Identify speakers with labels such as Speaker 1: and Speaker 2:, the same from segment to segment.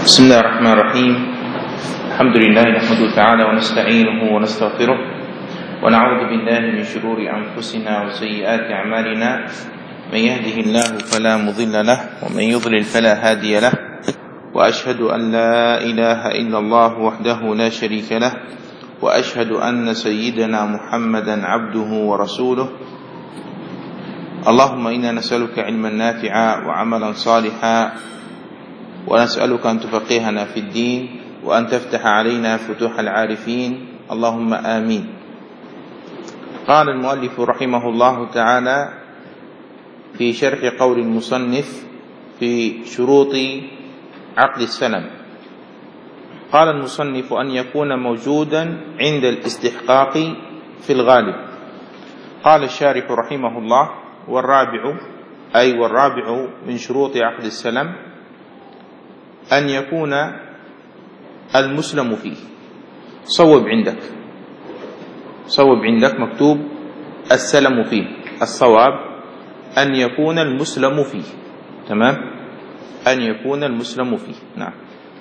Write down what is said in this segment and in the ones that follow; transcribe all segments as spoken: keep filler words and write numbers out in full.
Speaker 1: بسم الله الرحمن الرحيم. الحمد لله نحمده تعالى ونستعينه ونستغفره ونعوذ بالله من شرور أنفسنا وسيئات أعمالنا. من يهده الله فلا مضل له ومن يضلل فلا هادي له، وأشهد أن لا إله إلا الله وحده لا شريك له، وأشهد أن سيدنا محمدا عبده ورسوله. اللهم إنا نسألك علما نافعا وعملا صالحا، ونسألك أن تفقهنا في الدين وأن تفتح علينا فتوح العارفين، اللهم آمين. قال المؤلف رحمه الله تعالى في شرح قول المصنف في شروط عقد السلم، قال المصنف أن يكون موجودا عند الاستحقاق في الغالب. قال الشارح رحمه الله: والرابع أي والرابع من شروط عقد السلم أن يكون المسلم فيه. صوب عندك صوب عندك مكتوب السلم فيه، الصواب أن يكون المسلم فيه. تمام، أن يكون المسلم فيه. نعم،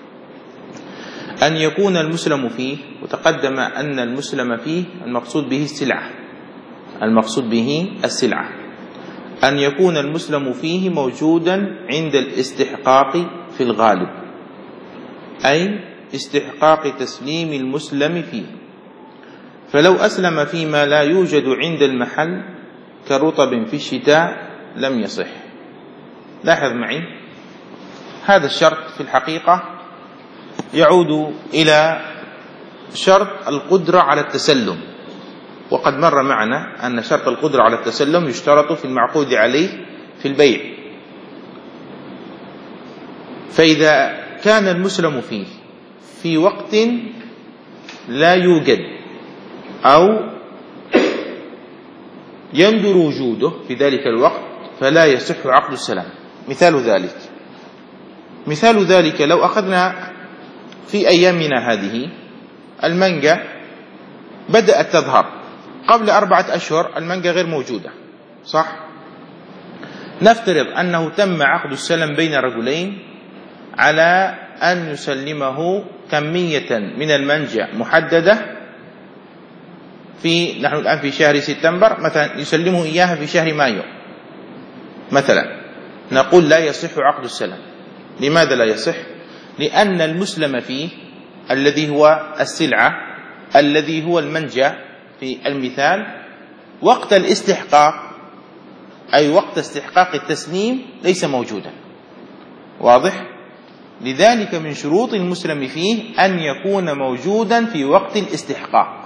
Speaker 1: أن يكون المسلم فيه. وتقدم أن المسلم فيه المقصود به السلعة، المقصود به السلعة. أن يكون المسلم فيه موجودا عند الاستحقاق في الغالب، أي استحقاق تسليم المسلم فيه. فلو أسلم فيما لا يوجد عند المحل كرطب في الشتاء لم يصح. لاحظ معي، هذا الشرط في الحقيقة يعود إلى شرط القدرة على التسلم، وقد مر معنا أن شرط القدرة على التسلم يشترط في المعقود عليه في البيع. فإذا كان المسلم فيه في وقت لا يوجد أو يندر وجوده في ذلك الوقت فلا يصح عقد السلام. مثال ذلك مثال ذلك لو أخذنا في أيامنا هذه المانجا بدأت تظهر، قبل أربعة أشهر المانجا غير موجودة، صح؟ نفترض أنه تم عقد السلم بين رجلين على أن يسلمه كمية من المانجا محددة في نحن الآن في شهر سبتمبر مثلا، يسلمه إياها في شهر مايو مثلا. نقول لا يصح عقد السلم. لماذا لا يصح؟ لأن المسلم فيه الذي هو السلعة، الذي هو المانجا في المثال، وقت الاستحقاق أي وقت استحقاق التسليم ليس موجودا. واضح؟ لذلك من شروط المسلم فيه أن يكون موجودا في وقت الاستحقاق.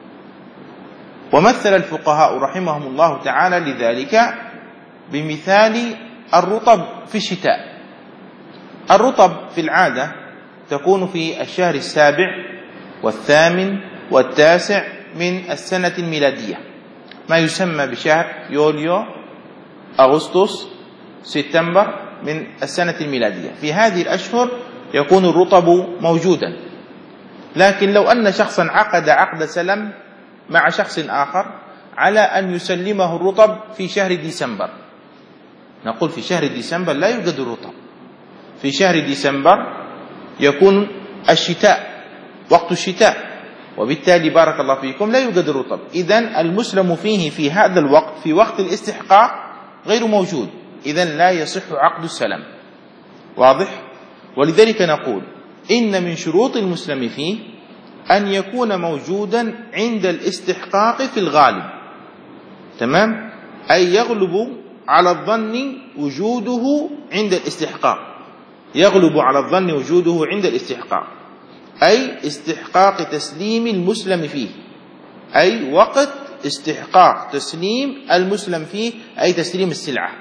Speaker 1: ومثل الفقهاء رحمهم الله تعالى لذلك بمثال الرطب في الشتاء. الرطب في العادة تكون في الشهر السابع والثامن والتاسع من السنة الميلادية، ما يسمى بشهر يوليو أغسطس سبتمبر من السنة الميلادية. في هذه الأشهر يكون الرطب موجودا. لكن لو أن شخصا عقد عقد سلم مع شخص آخر على أن يسلمه الرطب في شهر ديسمبر، نقول في شهر ديسمبر لا يوجد الرطب. في شهر ديسمبر يكون الشتاء، وقت الشتاء، وبالتالي بارك الله فيكم لا يوجد الرطب. إذن المسلم فيه في هذا الوقت في وقت الاستحقاق غير موجود، إذن لا يصح عقد السلم. واضح؟ ولذلك نقول إن من شروط المسلم فيه أن يكون موجودا عند الاستحقاق في الغالب. تمام؟ أي يغلب على الظن وجوده عند الاستحقاق، يغلب على الظن وجوده عند الاستحقاق، أي استحقاق تسليم المسلم فيه، أي وقت استحقاق تسليم المسلم فيه، أي تسليم السلعة.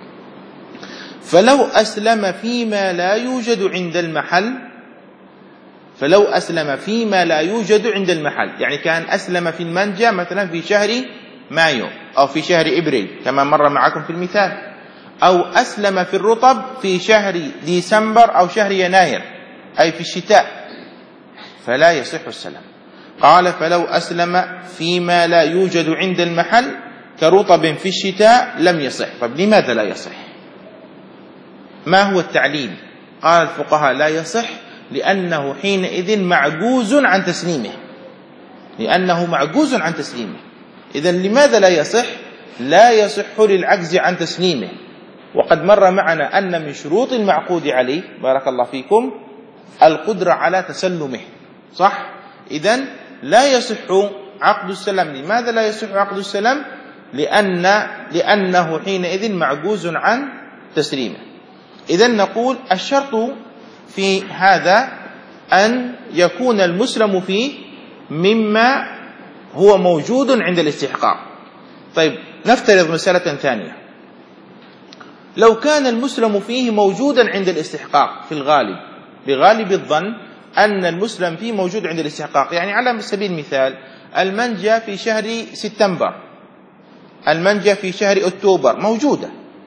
Speaker 1: فلو أسلم فيما لا يوجد عند المحل فلو أسلم فيما لا يوجد عند المحل يعني كان أسلم في المانجا مثلا في شهر مايو أو في شهر إبريل كما مر معكم في المثال، أو أسلم في الرطب في شهر ديسمبر أو شهر يناير أي في الشتاء، فلا يصح السلام. قال: فلو أسلم فيما لا يوجد عند المحل كرطب في الشتاء لم يصح. طب لماذا لا يصح؟ ما هو التعليل؟ قال الفقهاء لا يصح لأنه حينئذ معجوز عن تسليمه، لأنه معجوز عن تسليمه. إذن لماذا لا يصح؟ لا يصح للعجز عن تسليمه. وقد مر معنا أن من شروط المعقود عليه بارك الله فيكم القدرة على تسلمه، صح؟ إذن لا يصح عقد السلام. لماذا لا يصح عقد السلام؟ لأن لأنه حينئذ معجوز عن تسليمه. إذن نقول الشرط في هذا أن يكون المسلم فيه مما هو موجود عند الاستحقاق. طيب نفترض مسألة ثانية، لو كان المسلم فيه موجودا عند الاستحقاق في الغالب، بغالب الظن أن المسلم فيه موجود عند الاستحقاق، يعني على سبيل المثال المنجة في شهر سبتمبر، المنجة في شهر أكتوبر موجودة،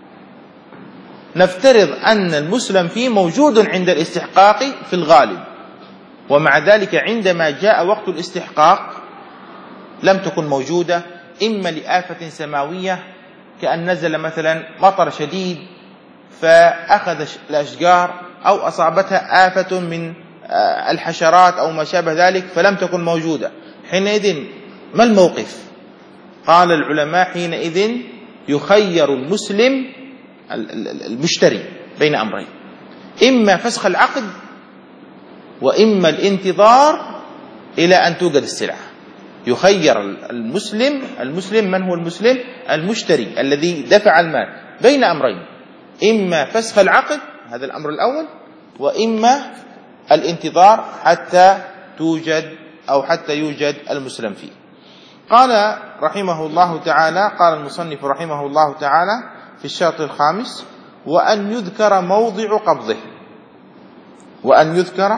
Speaker 1: نفترض أن المسلم فيه موجود عند الاستحقاق في الغالب، ومع ذلك عندما جاء وقت الاستحقاق لم تكن موجودة، إما لآفة سماوية كأن نزل مثلا مطر شديد فأخذ الأشجار، أو أصابتها آفة من الحشرات أو ما شابه ذلك فلم تكن موجودة. حينئذ ما الموقف؟ قال العلماء حينئذ يخير المسلم المشتري بين أمرين، إما فسخ العقد وإما الانتظار إلى أن توجد السلعة. يخير المسلم المسلم من هو المسلم؟ المشتري الذي دفع المال بين أمرين، إما فسخ العقد هذا الأمر الأول، وإما الانتظار حتى توجد أو حتى يوجد المسلم فيه. قال رحمه الله تعالى، قال المصنف رحمه الله تعالى في الشرط الخامس: وأن يذكر موضع قبضه، وأن يذكر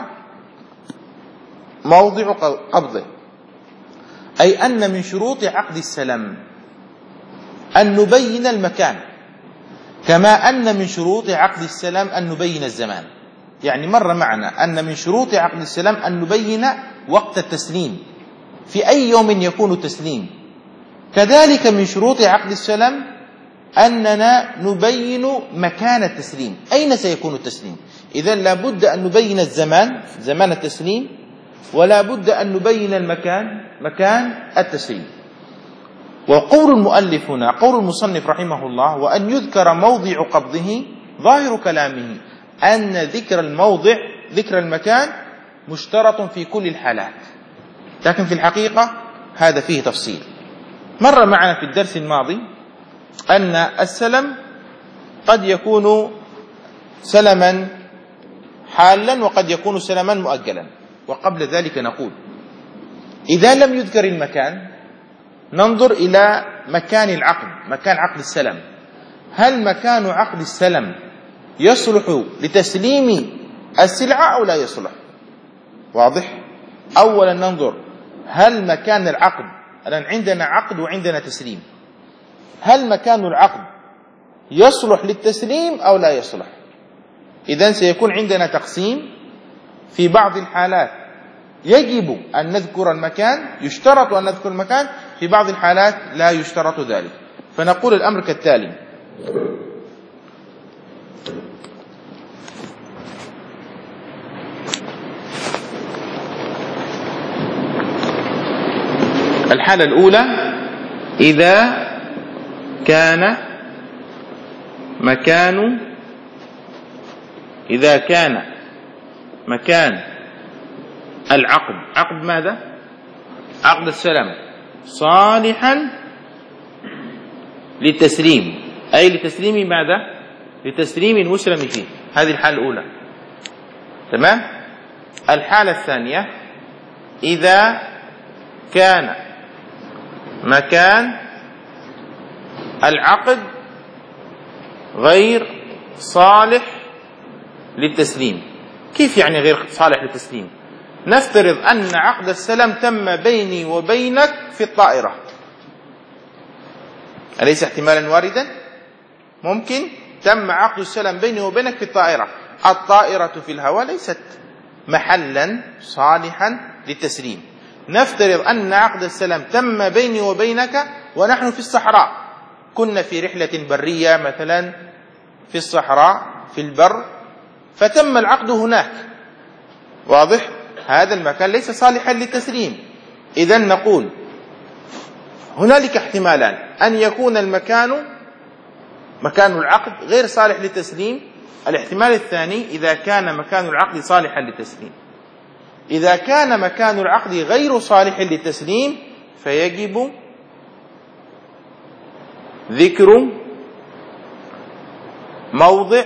Speaker 1: موضع قبضه، أي أن من شروط عقد السلام أن نبين المكان، كما أن من شروط عقد السلام أن نبين الزمان. يعني مر معنا أن من شروط عقد السلام أن نبين وقت التسليم، في أي يوم يكون التسليم. كذلك من شروط عقد السلام أننا نبين مكان التسليم، أين سيكون التسليم. إذن لا بد أن نبين الزمان، زمان التسليم، ولا بد أن نبين المكان، مكان التسليم. وقول المؤلف هنا، قول المصنف رحمه الله: وأن يذكر موضع قبضه، ظاهر كلامه أن ذكر الموضع، ذكر المكان مشترط في كل الحالات، لكن في الحقيقة هذا فيه تفصيل. مر معنا في الدرس الماضي أن السلم قد يكون سلما حالا وقد يكون سلما مؤجلا. وقبل ذلك نقول إذا لم يذكر المكان ننظر إلى مكان العقد، مكان عقد السلم. هل مكان عقد السلم يصلح لتسليم السلعة أو لا يصلح؟ واضح؟ أولا ننظر هل مكان العقد، الآن عندنا عقد وعندنا تسليم، هل مكان العقد يصلح للتسليم أو لا يصلح؟ إذن سيكون عندنا تقسيم. في بعض الحالات يجب أن نذكر المكان، يشترط أن نذكر المكان، في بعض الحالات لا يشترط ذلك. فنقول الأمر كالتالي: الحالة الأولى إذا كان مكان إذا كان مكان العقد، عقد ماذا؟ عقد السلام، صالحا للتسليم، أي لتسليم ماذا؟ لتسليم المسلم فيه. هذه الحالة الأولى، تمام؟ الحالة الثانية إذا كان مكان العقد غير صالح للتسليم. كيف يعني غير صالح للتسليم؟ نفترض أن عقد السلام تم بيني وبينك في الطائرة، أليس احتمالا واردا؟ ممكن تم عقد السلام بيني وبينك في الطائرة، الطائرة في الهواء ليست محلا صالحا للتسليم. نفترض أن عقد السلام تم بيني وبينك ونحن في الصحراء، كنا في رحلة برية مثلا في الصحراء في البر، فتم العقد هناك، واضح؟ هذا المكان ليس صالحا للتسليم. إذن نقول هنالك احتمالان: أن يكون المكان مكان العقد غير صالح للتسليم. الاحتمال الثاني إذا كان مكان العقد صالحا للتسليم. إذا كان مكان العقد غير صالح للتسليم فيجب ذكر موضع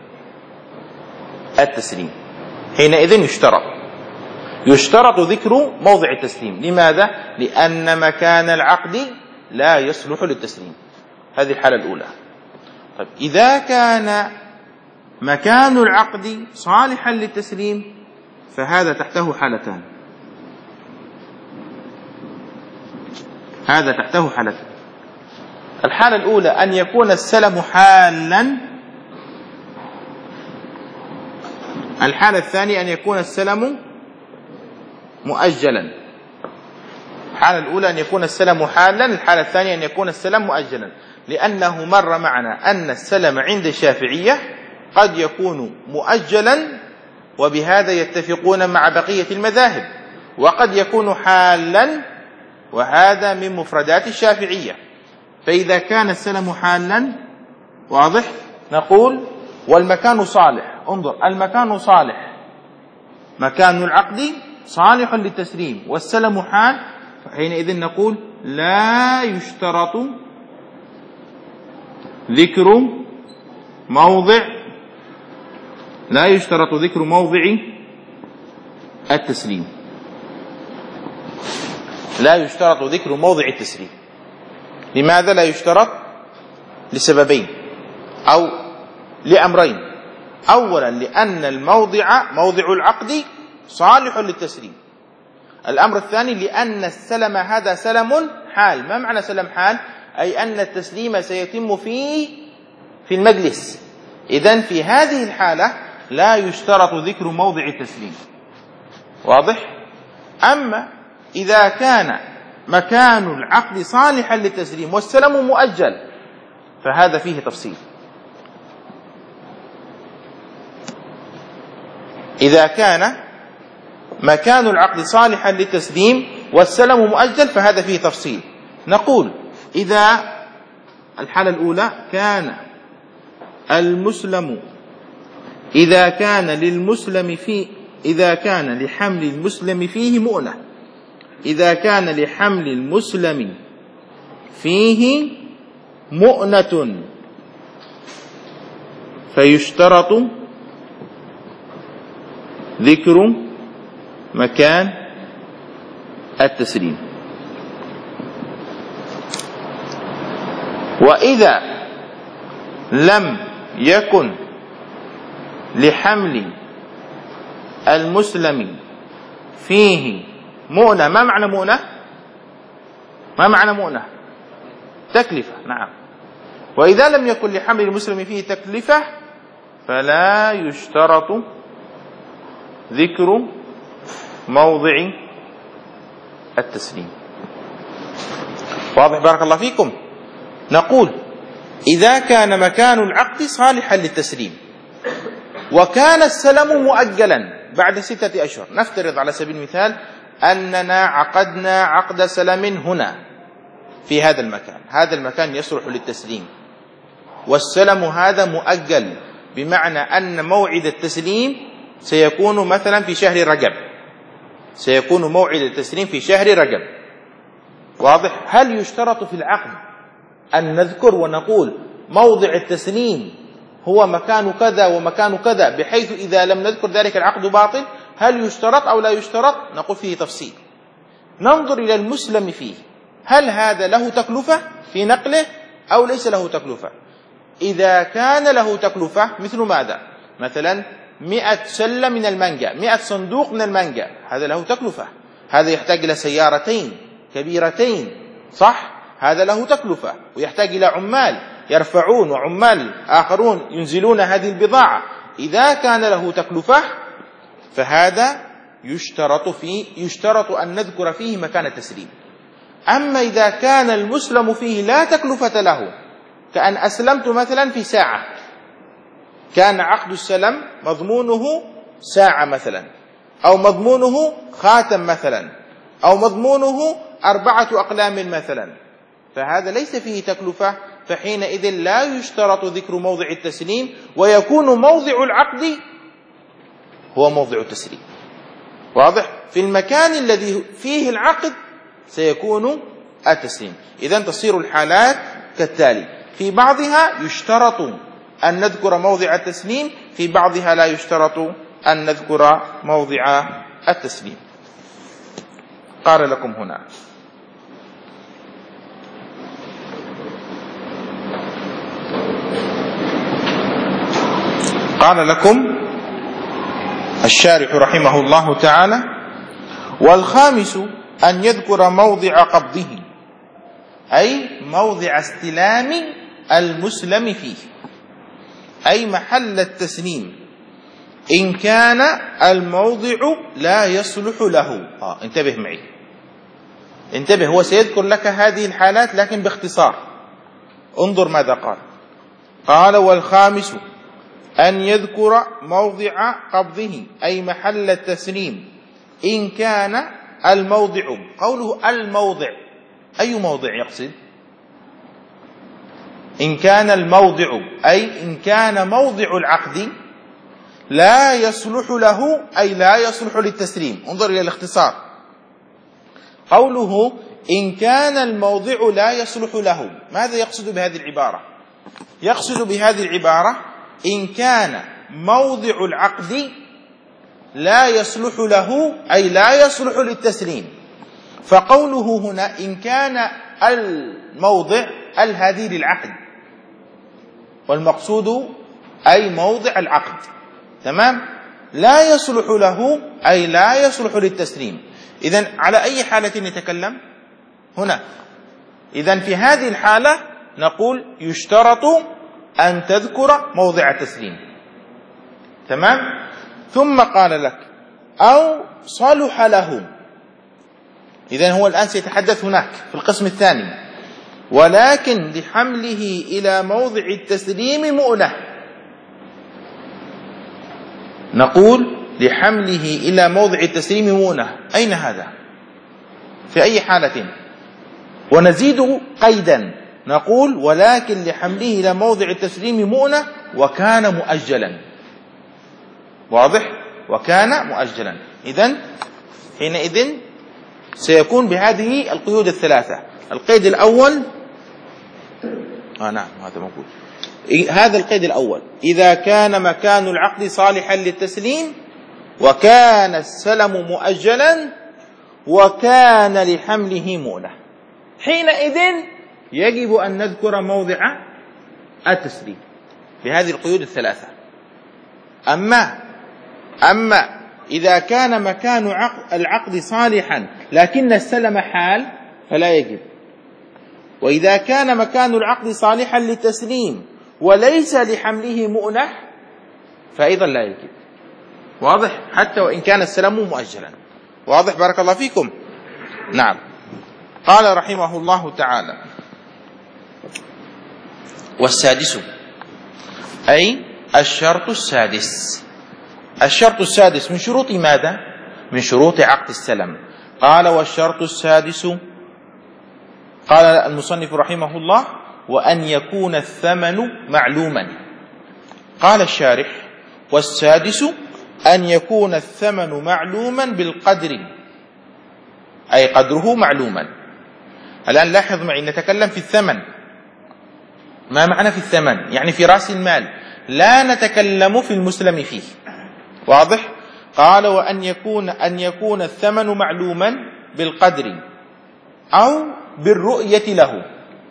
Speaker 1: التسليم. حينئذ يشترط يشترط ذكر موضع التسليم. لماذا؟ لأن مكان العقد لا يصلح للتسليم. هذه الحالة الأولى. طيب إذا كان مكان العقد صالحا للتسليم فهذا تحته حالتان. هذا تحته حالتان. الحالة الأولى أن يكون السلم حالا. الحالة الثانية أن يكون السلم مؤجلا. الحالة الأولى أن يكون السلم حالا، الحالة الثانية أن يكون السلم مؤجلا، لأنه مر معنا أن السلم عند الشافعية قد يكون مؤجلا، وبهذا يتفقون مع بقية المذاهب، وقد يكون حالا، وهذا من مفردات الشافعية. فإذا كان السلم حالا واضح نقول والمكان صالح. انظر، المكان صالح، مكان العقد صالح للتسليم والسلم حال، فحينئذ نقول لا يشترط ذكر موضع لا يشترط ذكر موضع التسليم. لا يشترط ذكر موضع التسليم. لماذا لا يشترط؟ لسببين أو لأمرين. أولا لأن الموضع موضع العقد صالح للتسليم. الأمر الثاني لأن السلم هذا سلم حال. ما معنى سلم حال؟ أي أن التسليم سيتم في في المجلس. إذن في هذه الحالة لا يشترط ذكر موضع التسليم. واضح؟ أما إذا كان مكان العقد صالحا للتسليم والسلم مؤجل فهذا فيه تفصيل. إذا كان مكان العقد صالحا للتسليم والسلم مؤجل فهذا فيه تفصيل. نقول إذا الحالة الأولى كان المسلم إذا كان للمسلم في إذا كان لحمل المسلم فيه مؤنة إذا كان لحمل المسلم فيه مؤنة فيشترط ذكر مكان التسليم. وإذا لم يكن لحمل المسلم فيه مؤنة. ما معنى مؤنة؟ ما معنى مؤنة؟ تكلفة. نعم. وإذا لم يكن لحمل المسلم فيه تكلفة فلا يشترط ذكر موضع التسليم. واضح؟ بارك الله فيكم. نقول إذا كان مكان العقد صالحا للتسليم وكان السلم مؤجلا بعد ستة أشهر، نفترض على سبيل المثال أننا عقدنا عقد سلم هنا في هذا المكان، هذا المكان يصلح للتسليم والسلم هذا مؤجل، بمعنى أن موعد التسليم سيكون مثلا في شهر رجب سيكون موعد التسليم في شهر رجب. واضح؟ هل يشترط في العقد أن نذكر ونقول موضع التسليم هو مكان كذا ومكان كذا، بحيث إذا لم نذكر ذلك العقد باطل؟ هل يشترط أو لا يشترط؟ نقول فيه تفصيل. ننظر إلى المسلم فيه، هل هذا له تكلفة في نقله أو ليس له تكلفة؟ إذا كان له تكلفة مثل ماذا؟ مثلا مئة سلة من المانجا، مئة صندوق من المانجا، هذا له تكلفة، هذا يحتاج إلى سيارتين كبيرتين، صح؟ هذا له تكلفة ويحتاج إلى عمال يرفعون وعمال آخرون ينزلون هذه البضاعة. إذا كان له تكلفة فهذا يشترط فيه يشترط أن نذكر فيه مكان التسليم. أما إذا كان المسلم فيه لا تكلفة له، كأن أسلمت مثلا في ساعة، كان عقد السلم مضمونه ساعة مثلا، أو مضمونه خاتم مثلا، أو مضمونه أربعة أقلام مثلا، فهذا ليس فيه تكلفة، فحينئذ لا يشترط ذكر موضع التسليم، ويكون موضع العقد هو موضع التسليم. واضح؟ في المكان الذي فيه العقد سيكون التسليم. إذن تصير الحالات كالتالي: في بعضها يشترط أن نذكر موضع التسليم، في بعضها لا يشترط أن نذكر موضع التسليم. قال لكم هنا: قال لكم الشارح رحمه الله تعالى: والخامس أن يذكر موضع قبضه، أي موضع استلام المسلم فيه، أي محل التسليم، إن كان الموضع لا يصلح له. آه انتبه معي، انتبه، هو سيذكر لك هذه الحالات لكن باختصار. انظر ماذا قال. قال: والخامس أن يذكر موضع قبضه، أي محل التسليم، إن كان الموضع. قوله الموضع، أي موضع يقصد؟ إن كان الموضع أي إن كان موضع العقد لا يصلح له، أي لا يصلح للتسليم. انظر إلى الاختصار. قوله إن كان الموضع لا يصلح له، ماذا يقصد بهذه العبارة؟ يقصد بهذه العبارة إن كان موضع العقد لا يصلح له، أي لا يصلح للتسليم. فقوله هنا إن كان الموضع، ال هذه للعقد، والمقصود أي موضع العقد، تمام؟ لا يصلح له، أي لا يصلح للتسليم. إذن على أي حالة نتكلم هنا؟ إذن في هذه الحالة نقول يشترط أن تذكر موضع التسليم، تمام؟ ثم قال لك: أو صلح له. إذن هو الآن سيتحدث هناك في القسم الثاني: ولكن لحمله إلى موضع التسليم مؤنة. نقول لحمله إلى موضع التسليم مؤنة، أين هذا؟ في أي حالة؟ ونزيد قيدا، نقول ولكن لحمله إلى موضع التسليم مؤنة وكان مؤجلا. واضح؟ وكان مؤجلا. إذن حينئذ سيكون بهذه القيود الثلاثة. القيد الأول آه نعم هذا موجود. هذا القيد الأول: إذا كان مكان العقد صالحا للتسليم، وكان السلم مؤجلا، وكان لحمله مؤنة، حينئذ يجب أن نذكر موضع التسليم بهذه القيود الثلاثة. أما أما إذا كان مكان العقد صالحا لكن السلم حال فلا يجب. وإذا كان مكان العقد صالحا للتسليم وليس لحمله مؤنة فأيضا لا يجب. واضح؟ حتى وإن كان السلم مؤجلا. واضح؟ بارك الله فيكم. نعم. قال رحمه الله تعالى: والسادس، أي الشرط السادس. الشرط السادس من شروط ماذا؟ من شروط عقد السلم. قال: والشرط السادس، قال المصنف رحمه الله: وأن يكون الثمن معلوما. قال الشارح: والسادس أن يكون الثمن معلوما بالقدر، أي قدره معلوما. الآن لاحظ معي، نتكلم في الثمن. ما معنى في الثمن؟ يعني في رأس المال، لا نتكلم في المسلم فيه. واضح؟ قال: وأن يكون أن يكون الثمن معلوما بالقدر أو بالرؤية له.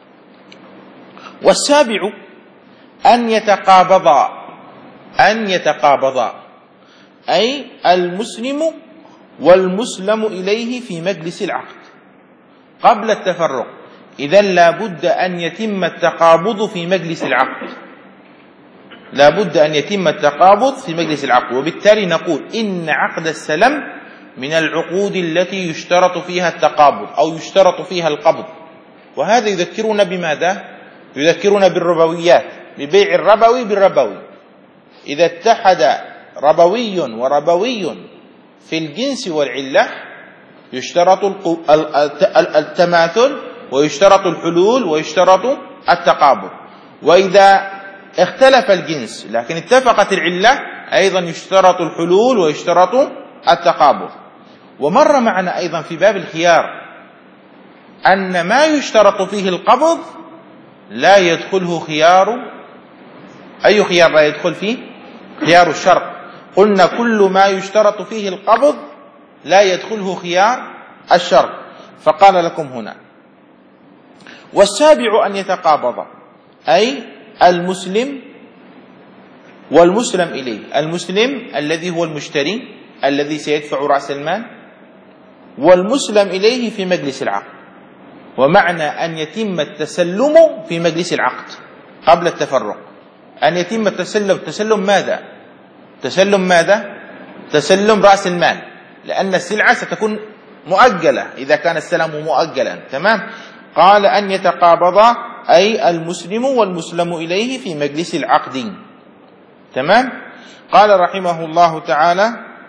Speaker 1: والسابع أن يتقابضا، أن يتقابضا أي المسلم والمسلم إليه في مجلس العقد قبل التفرق. إذن لا بد أن يتم التقابض في مجلس العقد، لا بد أن يتم التقابض في مجلس العقد. وبالتالي نقول إن عقد السلم من العقود التي يشترط فيها التقابض أو يشترط فيها القبض. وهذا يذكرنا بماذا؟ يذكرنا بالربويات، ببيع الربوي بالربوي. إذا اتحد ربوي وربوي في الجنس والعلة يشترط التماثل ويشترط الحلول ويشترط التقابل، وإذا اختلف الجنس لكن اتفقت العلة أيضا يشترط الحلول ويشترط التقابل. ومر معنا أيضا في باب الخيار أن ما يشترط فيه القبض لا يدخله خيار. أي خيار لا يدخل فيه؟ خيار الشرط. قلنا كل ما يشترط فيه القبض لا يدخله خيار الشرط. فقال لكم هنا: والسابع أن يتقابض، أي المسلم والمسلم إليه، المسلم الذي هو المشتري الذي سيدفع رأس المال، والمسلم إليه في مجلس العقد. ومعنى أن يتم التسلم في مجلس العقد قبل التفرق، أن يتم التسلم. تسلم ماذا؟ تسلم ماذا؟ تسلم رأس المال، لأن السلعة ستكون مؤجلة إذا كان السلام مؤجلا. تمام. قال أن يتقابض، أي المسلم والمسلم إليه في مجلس العقد. تمام. قال رحمه الله تعالى: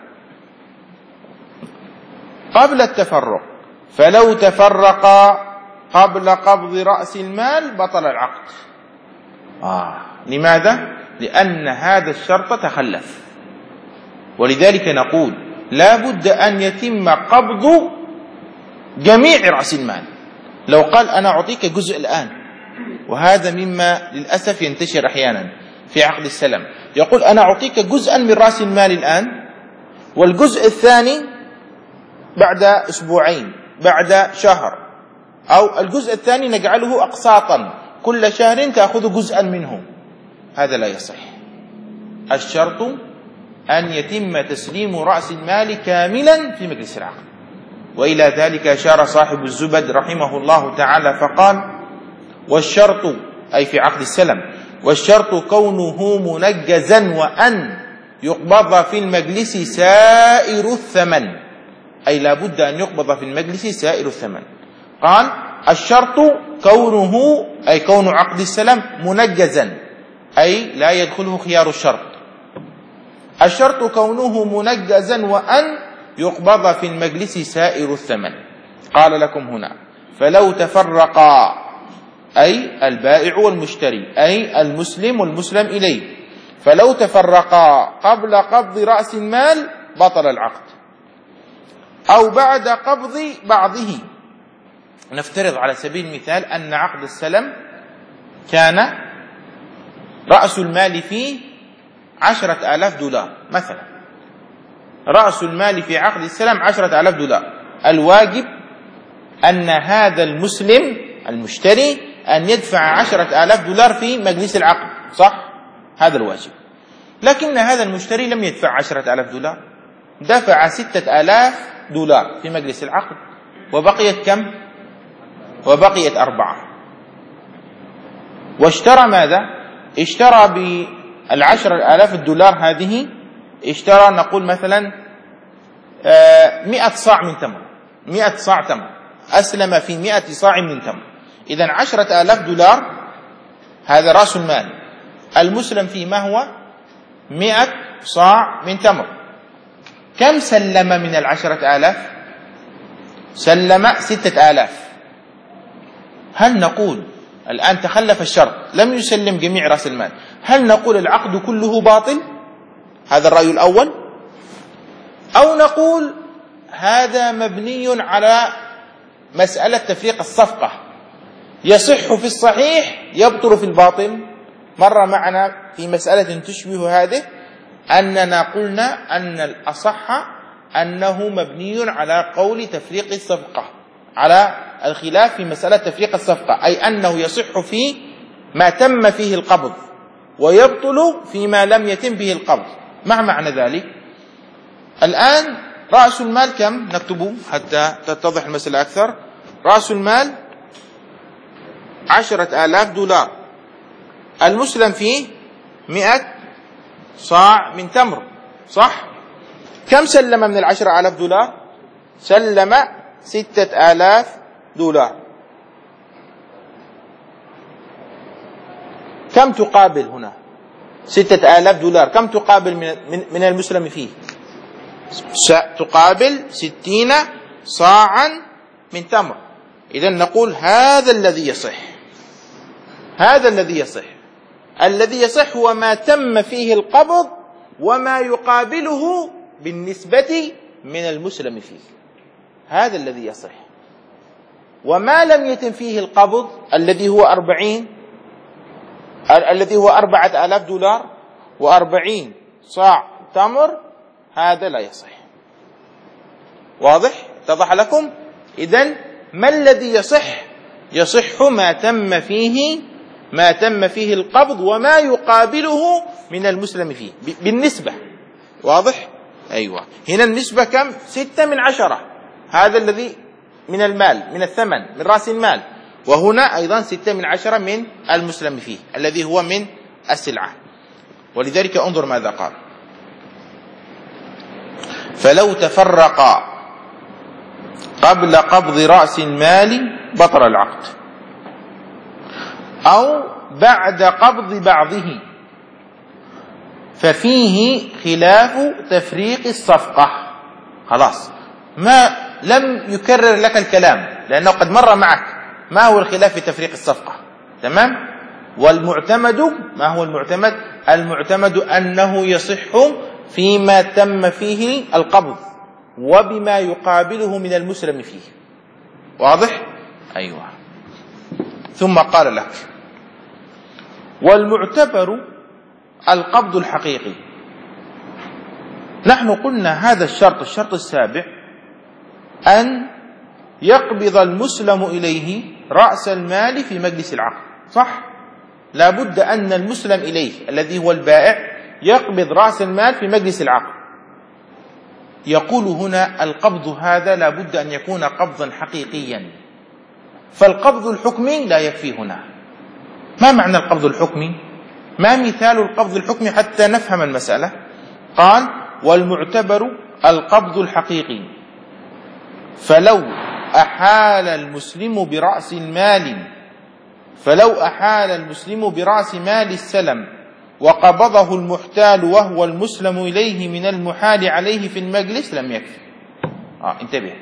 Speaker 1: قبل التفرق، فلو تفرقا قبل قبض رأس المال بطل العقد. آه. لماذا؟ لأن هذا الشرط تخلف، ولذلك نقول لا بد أن يتم قبض جميع رأس المال. لو قال أنا أعطيك جزء الآن، وهذا مما للأسف ينتشر أحيانا في عقد السلم، يقول أنا أعطيك جزءا من رأس المال الآن، والجزء الثاني بعد أسبوعين، بعد شهر، أو الجزء الثاني نجعله أقساطا، كل شهر تأخذ جزءا منه. هذا لا يصح. الشرط أن يتم تسليم رأس المال كاملا في مجلس العقد. وإلى ذلك أشار صاحب الزبد رحمه الله تعالى فقال: والشرط، أي في عقد السلم، والشرط كونه منجزا وأن يقبض في المجلس سائر الثمن، أي لا بد أن يقبض في المجلس سائر الثمن. قال: الشرط كونه، أي كون عقد السلم منجزا، أي لا يدخله خيار الشرط. الشرط كونه منجزا وأن يقبض في المجلس سائر الثمن. قال لكم هنا: فلو تفرقا، أي البائع والمشتري، أي المسلم والمسلم إليه، فلو تفرقا قبل قبض رأس المال بطل العقد، أو بعد قبض بعضه. نفترض على سبيل المثال أن عقد السلم كان رأس المال فيه عشرة آلاف دولار مثلا، رأس المال في عقد السلم عشرة آلاف دولار. الواجب أن هذا المسلم المشتري أن يدفع عشرة آلاف دولار في مجلس العقد، صح؟ هذا الواجب. لكن هذا المشتري لم يدفع عشرة آلاف دولار، دفع ستة آلاف دولار في مجلس العقد، وبقيت كم؟ وبقيت أربعة. واشترى ماذا؟ اشترى بالعشر آلاف الدولار هذه، اشترى نقول مثلا مئة صاع من تمر، مئة صاع تمر، أسلم في مئة صاع من تمر. إذن عشرة آلاف دولار هذا رأس المال، المسلم فيه ما هو؟ مئة صاع من تمر. كم سلم من العشرة آلاف؟ سلم ستة آلاف. هل نقول الآن تخلف الشرط، لم يسلم جميع رأس المال، هل نقول العقد كله باطل؟ هذا الرأي الأول. أو نقول هذا مبني على مسألة تفريق الصفقة، يصح في الصحيح يبطل في الباطل. مر معنا في مسألة تشبه هذه أننا قلنا أن الأصح أنه مبني على قول تفريق الصفقة، على الخلاف في مسألة تفريق الصفقة، أي أنه يصح في ما تم فيه القبض ويبطل فيما لم يتم به القبض. ما معنى ذلك؟ الآن رأس المال كم؟ نكتبه حتى تتضح المسألة أكثر. رأس المال عشرة آلاف دولار، المسلم فيه مئة صاع من تمر، صح؟ كم سلم من العشرة آلاف دولار؟ سلم ستة آلاف دولار. كم تقابل هنا؟ ستة آلاف دولار كم تقابل من, من, من المسلم فيه؟ تقابل ستين صاعا من تمر. إذن نقول هذا الذي يصح، هذا الذي يصح. الذي يصح هو ما تم فيه القبض وما يقابله بالنسبة من المسلم فيه، هذا الذي يصح. وما لم يتم فيه القبض الذي هو أربعين الذي هو أربعة آلاف دولار وأربعين صاع تمر، هذا لا يصح. واضح؟ اتضح لكم؟ إذن ما الذي يصح؟ يصح ما تم فيه ما تم فيه القبض وما يقابله من المسلم فيه بالنسبة. واضح؟ أيوة. هنا النسبة كم؟ ستة من عشرة، هذا الذي من المال، من الثمن، من رأس المال. وهنا أيضا ستة من عشرة من المسلم فيه الذي هو من السلعة. ولذلك انظر ماذا قال: فلو تفرقا قبل قبض رأس المال بطل العقد، أو بعد قبض بعضه ففيه خلاف تفريق الصفقة. خلاص، ما لم يكرر لك الكلام لأنه قد مر معك ما هو الخلاف في تفريق الصفقة. تمام؟ والمعتمد، ما هو المعتمد؟ المعتمد أنه يصح فيما تم فيه القبض وبما يقابله من المسلم فيه. واضح؟ أيوة. ثم قال لك: والمعتبر القبض الحقيقي. نحن قلنا هذا الشرط، الشرط السابع، أن يقبض المسلم إليه رأس المال في مجلس العقد. صح؟ لا بد أن المسلم إليه الذي هو البائع يقبض رأس المال في مجلس العقد. يقول هنا القبض هذا لا بد أن يكون قبضا حقيقيا، فالقبض الحكمي لا يكفي هنا. ما معنى القبض الحكمي؟ ما مثال القبض الحكمي حتى نفهم المسألة؟ قال: والمعتبر القبض الحقيقي، فلو أحال المسلم برأس المال فلو أحال المسلم برأس مال السلم وقبضه المحتال وهو المسلم إليه من المحال عليه في المجلس لم يكفي. آه انتبه.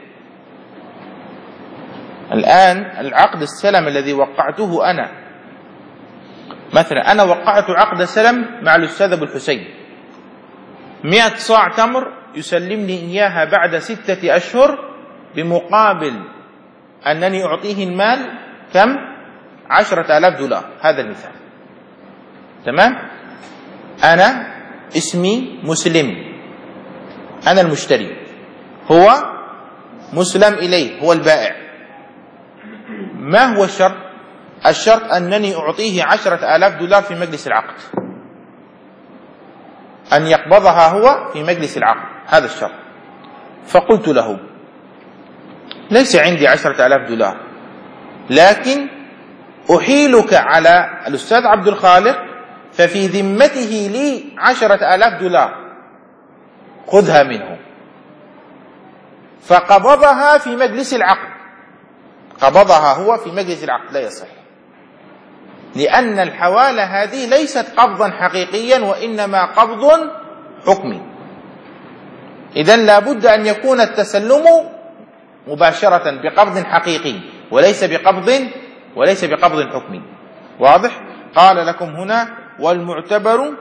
Speaker 1: الآن العقد السلم الذي وقعته أنا، مثلا أنا وقعت عقد سلم مع الأستاذ أبو الحسين، مئة صاع تمر يسلمني إياها بعد ستة أشهر بمقابل أنني أعطيه المال كم؟ عشرة آلاف دولار. هذا المثال. تمام؟ أنا اسمي مسلم، أنا المشتري، هو مسلم إليه، هو البائع. ما هو الشرط؟ الشرط أنني أعطيه عشرة آلاف دولار في مجلس العقد، أن يقبضها هو في مجلس العقد، هذا الشرط. فقلت له: ليس عندي عشرة آلاف دولار، لكن أحيلك على الأستاذ عبد الخالق، ففي ذمته لي عشرة آلاف دولار، خذها منه. فقبضها في مجلس العقد، قبضها هو في مجلس العقد، لا يصح، لأن الحوالة هذه ليست قبضا حقيقيا وإنما قبض حكمي. إذن لا بد أن يكون التسلم مباشرة بقبض حقيقي وليس بقبض وليس بقبض حكمي. واضح؟ قال لكم هنا: والمعتبر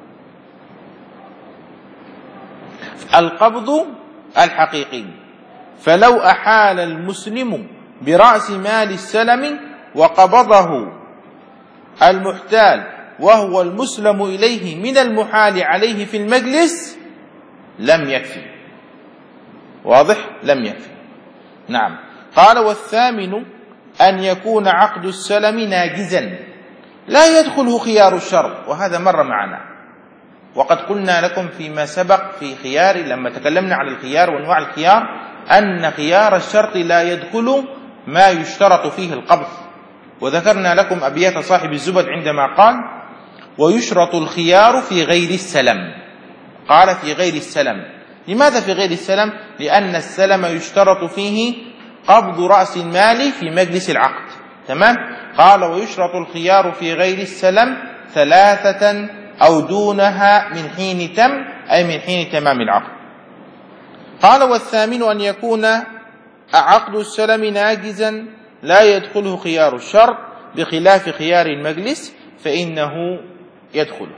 Speaker 1: القبض الحقيقي، فلو أحال المسلم برأس مال السلم وقبضه المحتال وهو المسلم إليه من المحال عليه في المجلس لم يكفي. واضح؟ لم يكفي. نعم. قال: والثامن أن يكون عقد السلم ناجزا لا يدخله خيار الشرط، وهذا مر معنا، وقد قلنا لكم فيما سبق في خيار، لما تكلمنا على الخيار وانواع الخيار، أن خيار الشرط لا يدخل ما يشترط فيه القبض. وذكرنا لكم أبيات صاحب الزبد عندما قال: ويشرط الخيار في غير السلم. قال: في غير السلم. لماذا في غير السلم؟ لأن السلم يشترط فيه قبض رأس المال في مجلس العقد. تمام؟ قال: ويشرط الخيار في غير السلم ثلاثة أو دونها من حين تم، أي من حين تمام العقد. قال: والثامن أن يكون عقد السلم ناجزا لا يدخله خيار الشرط بخلاف خيار المجلس فإنه يدخله.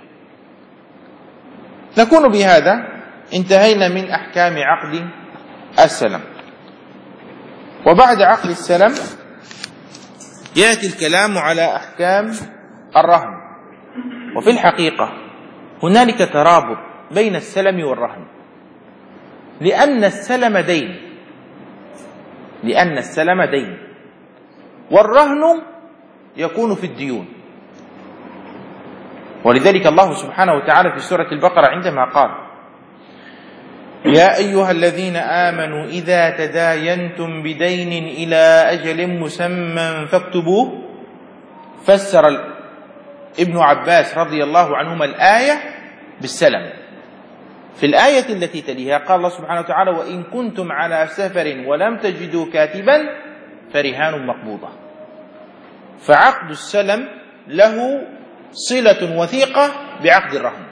Speaker 1: نكون بهذا انتهينا من أحكام عقد السلم. وبعد عقد السلم يأتي الكلام على أحكام الرهن. وفي الحقيقة هنالك ترابط بين السلم والرهن، لأن السلم دين لأن السلم دين والرهن يكون في الديون. ولذلك الله سبحانه وتعالى في سورة البقرة عندما قال: يا أيها الذين آمنوا إذا تداينتم بدين إلى أجل مسمى فاكتبوه، فسر ابن عباس رضي الله عنهما الآية بالسلم. في الآية التي تليها قال الله سبحانه وتعالى: وإن كنتم على سفر ولم تجدوا كاتبا فرهان مقبوضة. فعقد السلم له صلة وثيقة بعقد الرهن.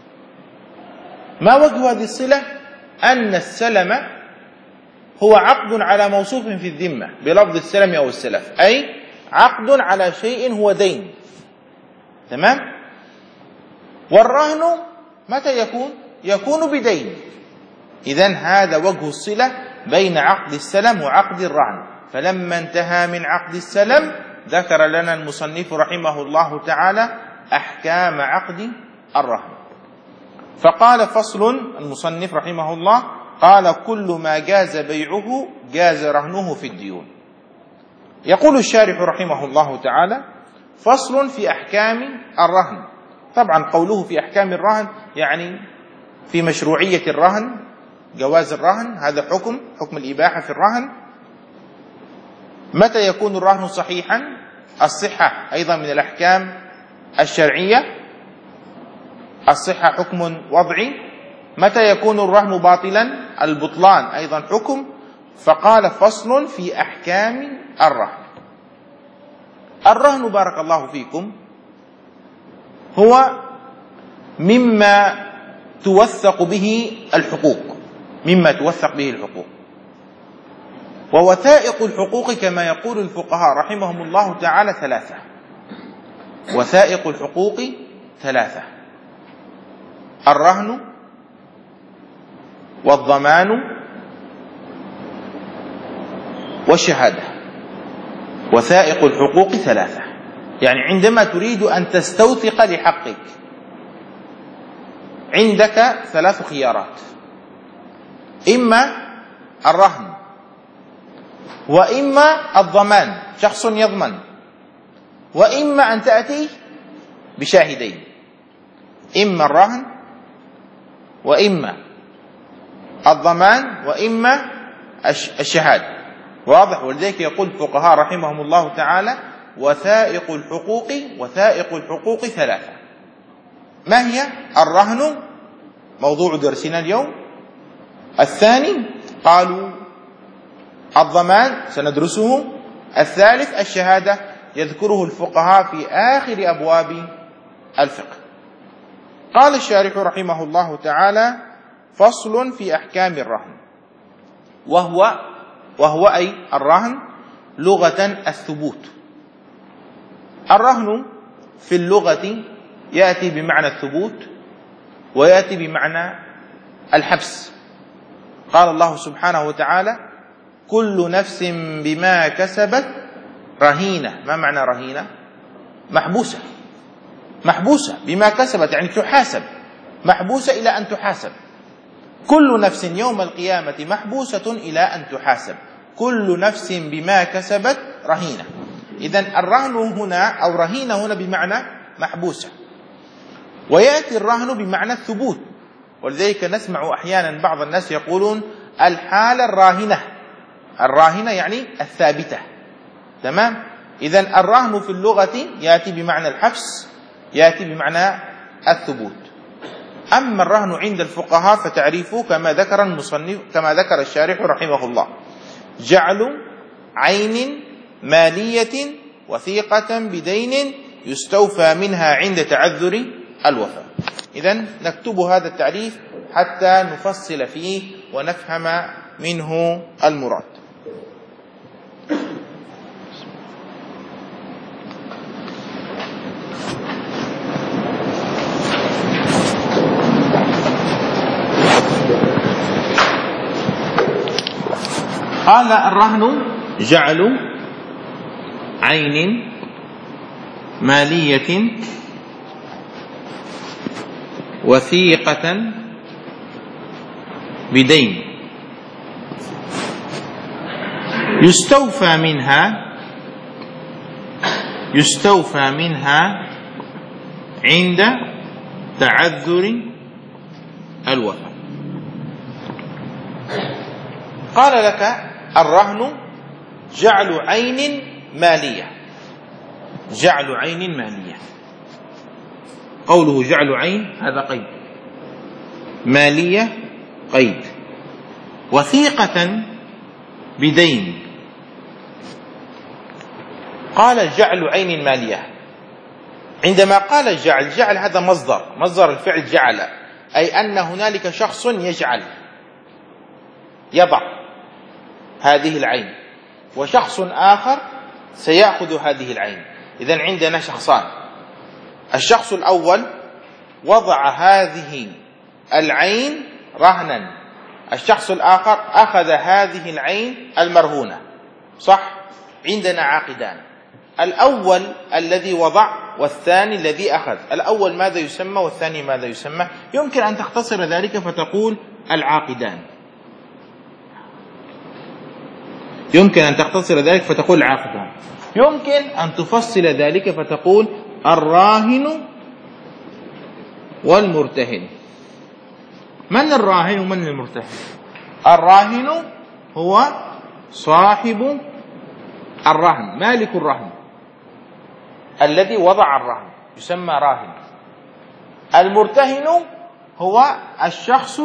Speaker 1: ما وجه هذه الصلة؟ أن السلم هو عقد على موصوف في الذمة بلفظ السلم أو السلف، أي عقد على شيء هو دين. تمام؟ والرهن متى يكون؟ يكون بدين. إذن هذا وجه الصلة بين عقد السلم وعقد الرهن. فلما انتهى من عقد السلم ذكر لنا المصنف رحمه الله تعالى أحكام عقد الرهن. فقال: فصل. المصنف رحمه الله قال: كل ما جاز بيعه جاز رهنه في الديون. يقول الشارح رحمه الله تعالى: فصل في أحكام الرهن. طبعا قوله في أحكام الرهن يعني في مشروعية الرهن، جواز الرهن، هذا حكم حكم الإباحة في الرهن. متى يكون الرهن صحيحا؟ الصحة أيضا من الأحكام الشرعية، الصحة حكم وضعي. متى يكون الرهن باطلا؟ البطلان أيضا حكم. فقال: فصل في أحكام الرهن. الرهن بارك الله فيكم هو مما توثق به الحقوق مما توثق به الحقوق ووثائق الحقوق كما يقول الفقهاء رحمهم الله تعالى ثلاثة. وثائق الحقوق ثلاثة: الرهن والضمان والشهادة. وثائق الحقوق ثلاثة، يعني عندما تريد أن تستوثق لحقك عندك ثلاث خيارات: إما الرهن، وإما الضمان، شخص يضمن، وإما أن تأتي بشاهدين. إما الرهن وإما الضمان وإما الشهادة. واضح؟ ولذلك يقول الفقهاء رحمهم الله تعالى: وثائق الحقوق وثائق الحقوق ثلاثة. ما هي؟ الرهن موضوع درسنا اليوم. الثاني قالوا الضمان سندرسه. الثالث الشهادة يذكره الفقهاء في آخر أبواب الفقه. قال الشارح رحمه الله تعالى: فصل في أحكام الرهن. وهو وهو أي الرهن لغة الثبوت. الرهن في اللغة يأتي بمعنى الثبوت ويأتي بمعنى الحبس. قال الله سبحانه وتعالى: كل نفس بما كسبت رهينة. ما معنى رهينة؟ محبوسة. محبوسة بما كسبت يعني تحاسب، محبوسة إلى أن تحاسب. كل نفس يوم القيامة محبوسة إلى أن تحاسب. كل نفس بما كسبت رهينة. إذن الرهن هنا أو رهينة هنا بمعنى محبوسة. ويأتي الرهن بمعنى الثبوت. ولذلك نسمع أحيانا بعض الناس يقولون الحالة الراهنة. الراهنة يعني الثابتة. تمام؟ إذن الرهن في اللغة يأتي بمعنى الحبس، يأتي بمعنى الثبوت. أما الرهن عند الفقهاء فتعريفه كما ذكر المصنف كما ذكر الشارح رحمه الله: جعل عين مالية وثيقة بدين يستوفى منها عند تعذر الوفاء. إذن نكتب هذا التعريف حتى نفصل فيه ونفهم منه المراد. قال الرهن جعل عين مالية وثيقة بدين يستوفى منها يستوفى منها عند تعذر الوفاء. قال لك الرهن جعل عين مالية، جعل عين مالية، قوله جعل عين هذا قيد، مالية قيد، وثيقة بدين. قال جعل عين مالية، عندما قال جعل، جعل هذا مصدر، مصدر الفعل جعل، أي أن هنالك شخص يجعل يضع هذه العين، وشخص آخر سيأخذ هذه العين. إذن عندنا شخصان، الشخص الأول وضع هذه العين رهنا، الشخص الآخر أخذ هذه العين المرهونة، صح؟ عندنا عاقدان، الأول الذي وضع والثاني الذي أخذ. الأول ماذا يسمى والثاني ماذا يسمى؟ يمكن أن تختصر ذلك فتقول العاقدان، يمكن أن تختصر ذلك فتقول العاقدان، يمكن أن تفصل ذلك فتقول الراهن والمرتهن. من الراهن ومن المرتهن؟ الراهن هو صاحب الرهن، مالك الرهن الذي وضع الرهن يسمى راهن. المرتهن هو الشخص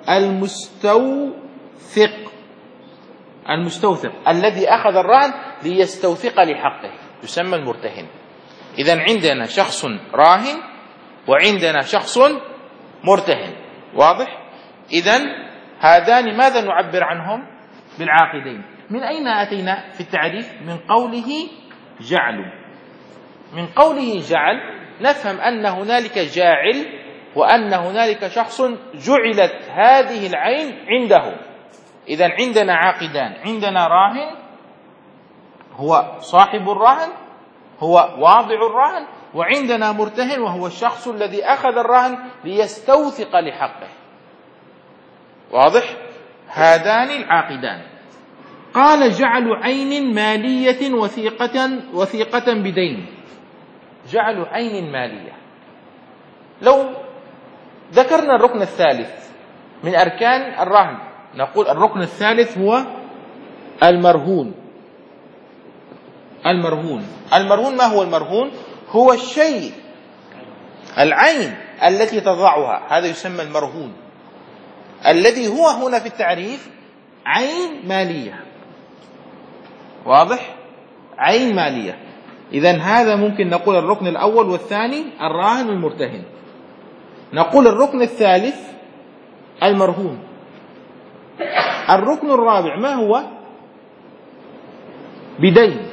Speaker 1: المستوثق، المستوثق الذي أخذ الرهن ليستوثق لحقه يسمى المرتهن. إذن عندنا شخص راهن وعندنا شخص مرتهن، واضح؟ إذن هذان ماذا نعبر عنهم؟ بالعاقدين. من أين أتينا في التعريف؟ من قوله جعل، من قوله جعل نفهم أن هنالك جاعل وأن هنالك شخص جعلت هذه العين عنده. إذن عندنا عاقدان، عندنا راهن هو صاحب الرهن، هو واضع الرهن، وعندنا مرتهن وهو الشخص الذي أخذ الرهن ليستوثق لحقه، واضح؟ هذان العاقدان. قال جعل عين مالية وثيقة وثيقة بدين، جعل عين مالية. لو ذكرنا الركن الثالث من أركان الرهن نقول الركن الثالث هو المرهون. المرهون المرهون ما هو المرهون؟ هو الشيء، العين التي تضعها، هذا يسمى المرهون، الذي هو هنا في التعريف عين مالية، واضح؟ عين مالية. إذن هذا ممكن نقول الركن الأول والثاني الراهن والمرتهن. نقول الركن الثالث المرهون. الركن الرابع ما هو؟ بدين،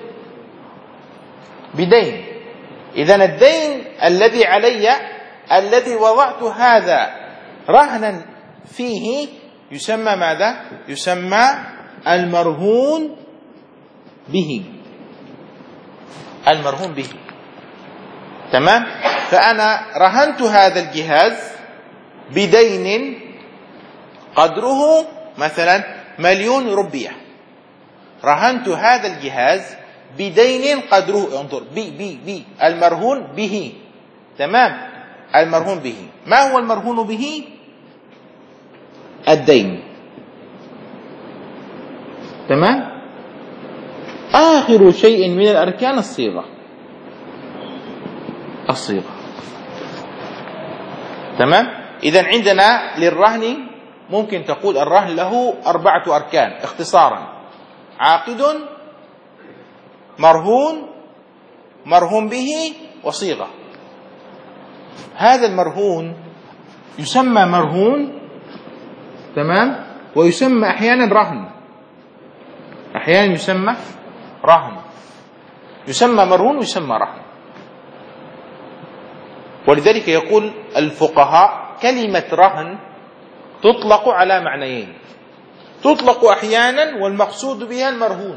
Speaker 1: بدين. إذن الدين الذي علي الذي وضعت هذا رهنا فيه يسمى ماذا؟ يسمى المرهون به، المرهون به، تمام؟ فأنا رهنت هذا الجهاز بدين قدره مثلا مليون روبية، رهنت هذا الجهاز بدين قدره، انظر بي بي بي المرهون به، تمام؟ المرهون به. ما هو المرهون به؟ الدين، تمام؟ آخر شيء من الأركان الصيغة، الصيغة، تمام؟ إذن عندنا للرهن ممكن تقول الرهن له أربعة أركان اختصارا: عاقد، مرهون، مرهون به، وصيغة. هذا المرهون يسمى مرهون، تمام؟ ويسمى أحيانا رهن، أحيانا يسمى رهن، يسمى مرهون ويسمى رهن. ولذلك يقول الفقهاء كلمة رهن تطلق على معنيين، تطلق أحيانا والمقصود بها المرهون.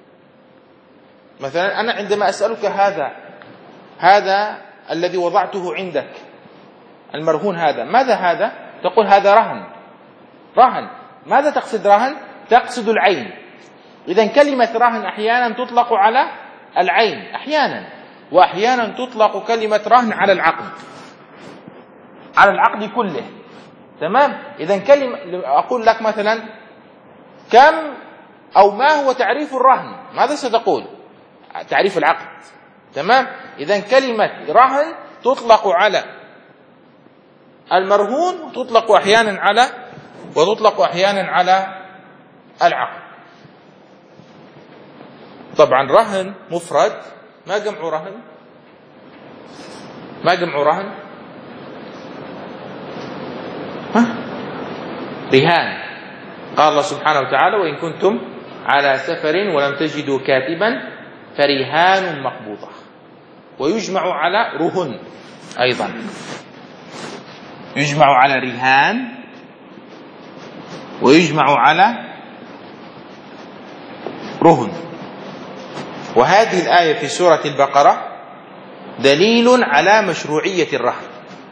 Speaker 1: مثلا أنا عندما أسألك هذا هذا الذي وضعته عندك المرهون هذا، ماذا هذا؟ تقول هذا رهن. رهن، ماذا تقصد رهن؟ تقصد العين. إذن كلمة رهن أحيانا تطلق على العين أحيانا، وأحيانا تطلق كلمة رهن على العقد، على العقد كله. تمام؟ إذن كلمة، أقول لك مثلا كم أو ما هو تعريف الرهن، ماذا ستقول؟ تعريف العقد. تمام؟ إذن كلمة رهن تطلق على المرهون وتطلق أحيانا على وتطلق أحيانا على العقد. طبعا رهن مفرد، ما جمع رهن؟ ما جمع رهن؟ ها؟ رهان. قال الله سبحانه وتعالى وإن كنتم على سفر ولم تجدوا كاتبا فرهان مقبوضة، ويجمع على رهن أيضا، يجمع على رهان ويجمع على رهن. وهذه الآية في سورة البقرة دليل على مشروعية الرهن.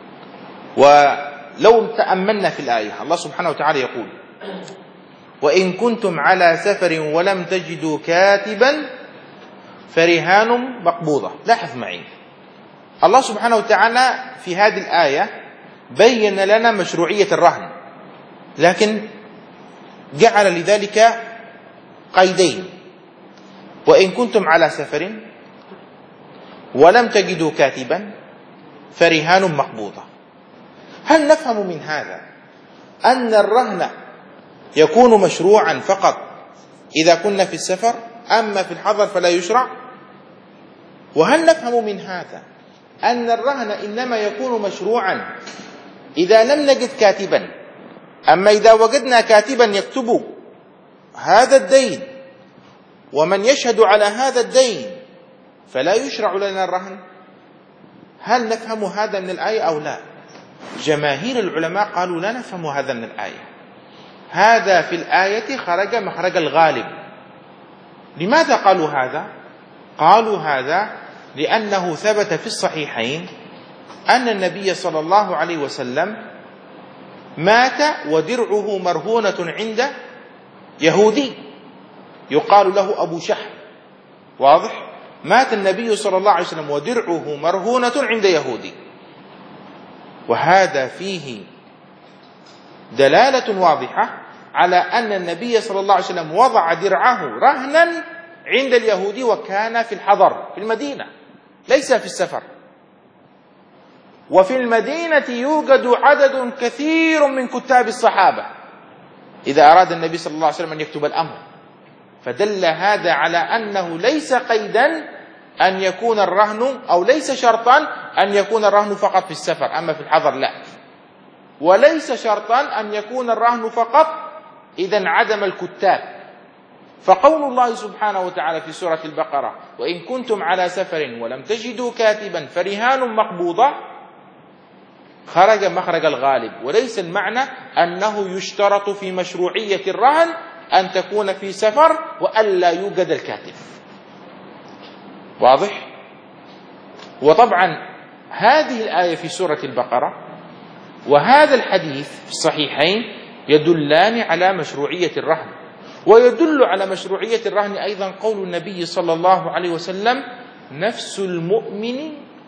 Speaker 1: ولو تأملنا في الآية الله سبحانه وتعالى يقول وإن كنتم على سفر ولم تجدوا كاتبا فرهان مقبوضة. لاحظ معي، الله سبحانه وتعالى في هذه الآية بين لنا مشروعية الرهن، لكن جعل لذلك قيدين: وإن كنتم على سفر ولم تجدوا كاتبا فرهان مقبوضة. هل نفهم من هذا أن الرهن يكون مشروعا فقط إذا كنا في السفر، أما في الحضر فلا يشرع؟ وهل نفهم من هذا أن الرهن إنما يكون مشروعا إذا لم نجد كاتبا، أما إذا وجدنا كاتبا يكتب هذا الدين ومن يشهد على هذا الدين فلا يشرع لنا الرهن؟ هل نفهم هذا من الآية أو لا؟ جماهير العلماء قالوا لا نفهم هذا من الآية. هذا في الآية خرج مخرج الغالب. لماذا قالوا هذا؟ قالوا هذا لأنه ثبت في الصحيحين أن النبي صلى الله عليه وسلم مات ودرعه مرهونة عند يهودي يقال له أبو شحم. واضح؟ مات النبي صلى الله عليه وسلم ودرعه مرهونة عند يهودي، وهذا فيه دلالة واضحة على أن النبي صلى الله عليه وسلم وضع درعه رهنا عند اليهودي وكان في الحضر في المدينة ليس في السفر. وفي المدينة يوجد عدد كثير من كتاب الصحابة إذا أراد النبي صلى الله عليه وسلم أن يكتب الأمر، فدل هذا على أنه ليس قيدا أن يكون الرهن، أو ليس شرطا أن يكون الرهن فقط في السفر، أما في الحضر لا. وليس شرطا أن يكون الرهن فقط إذا انعدم الكتاب. فقول الله سبحانه وتعالى في سورة البقرة وإن كنتم على سفر ولم تجدوا كاتبا فرهان مقبوضة خرج مخرج الغالب، وليس المعنى أنه يشترط في مشروعية الرهن أن تكون في سفر وألا يوجد الكاتب. واضح؟ وطبعا هذه الآية في سورة البقرة وهذا الحديث في الصحيحين يدلان على مشروعية الرهن. ويدل على مشروعية الرهن أيضا قول النبي صلى الله عليه وسلم نفس المؤمن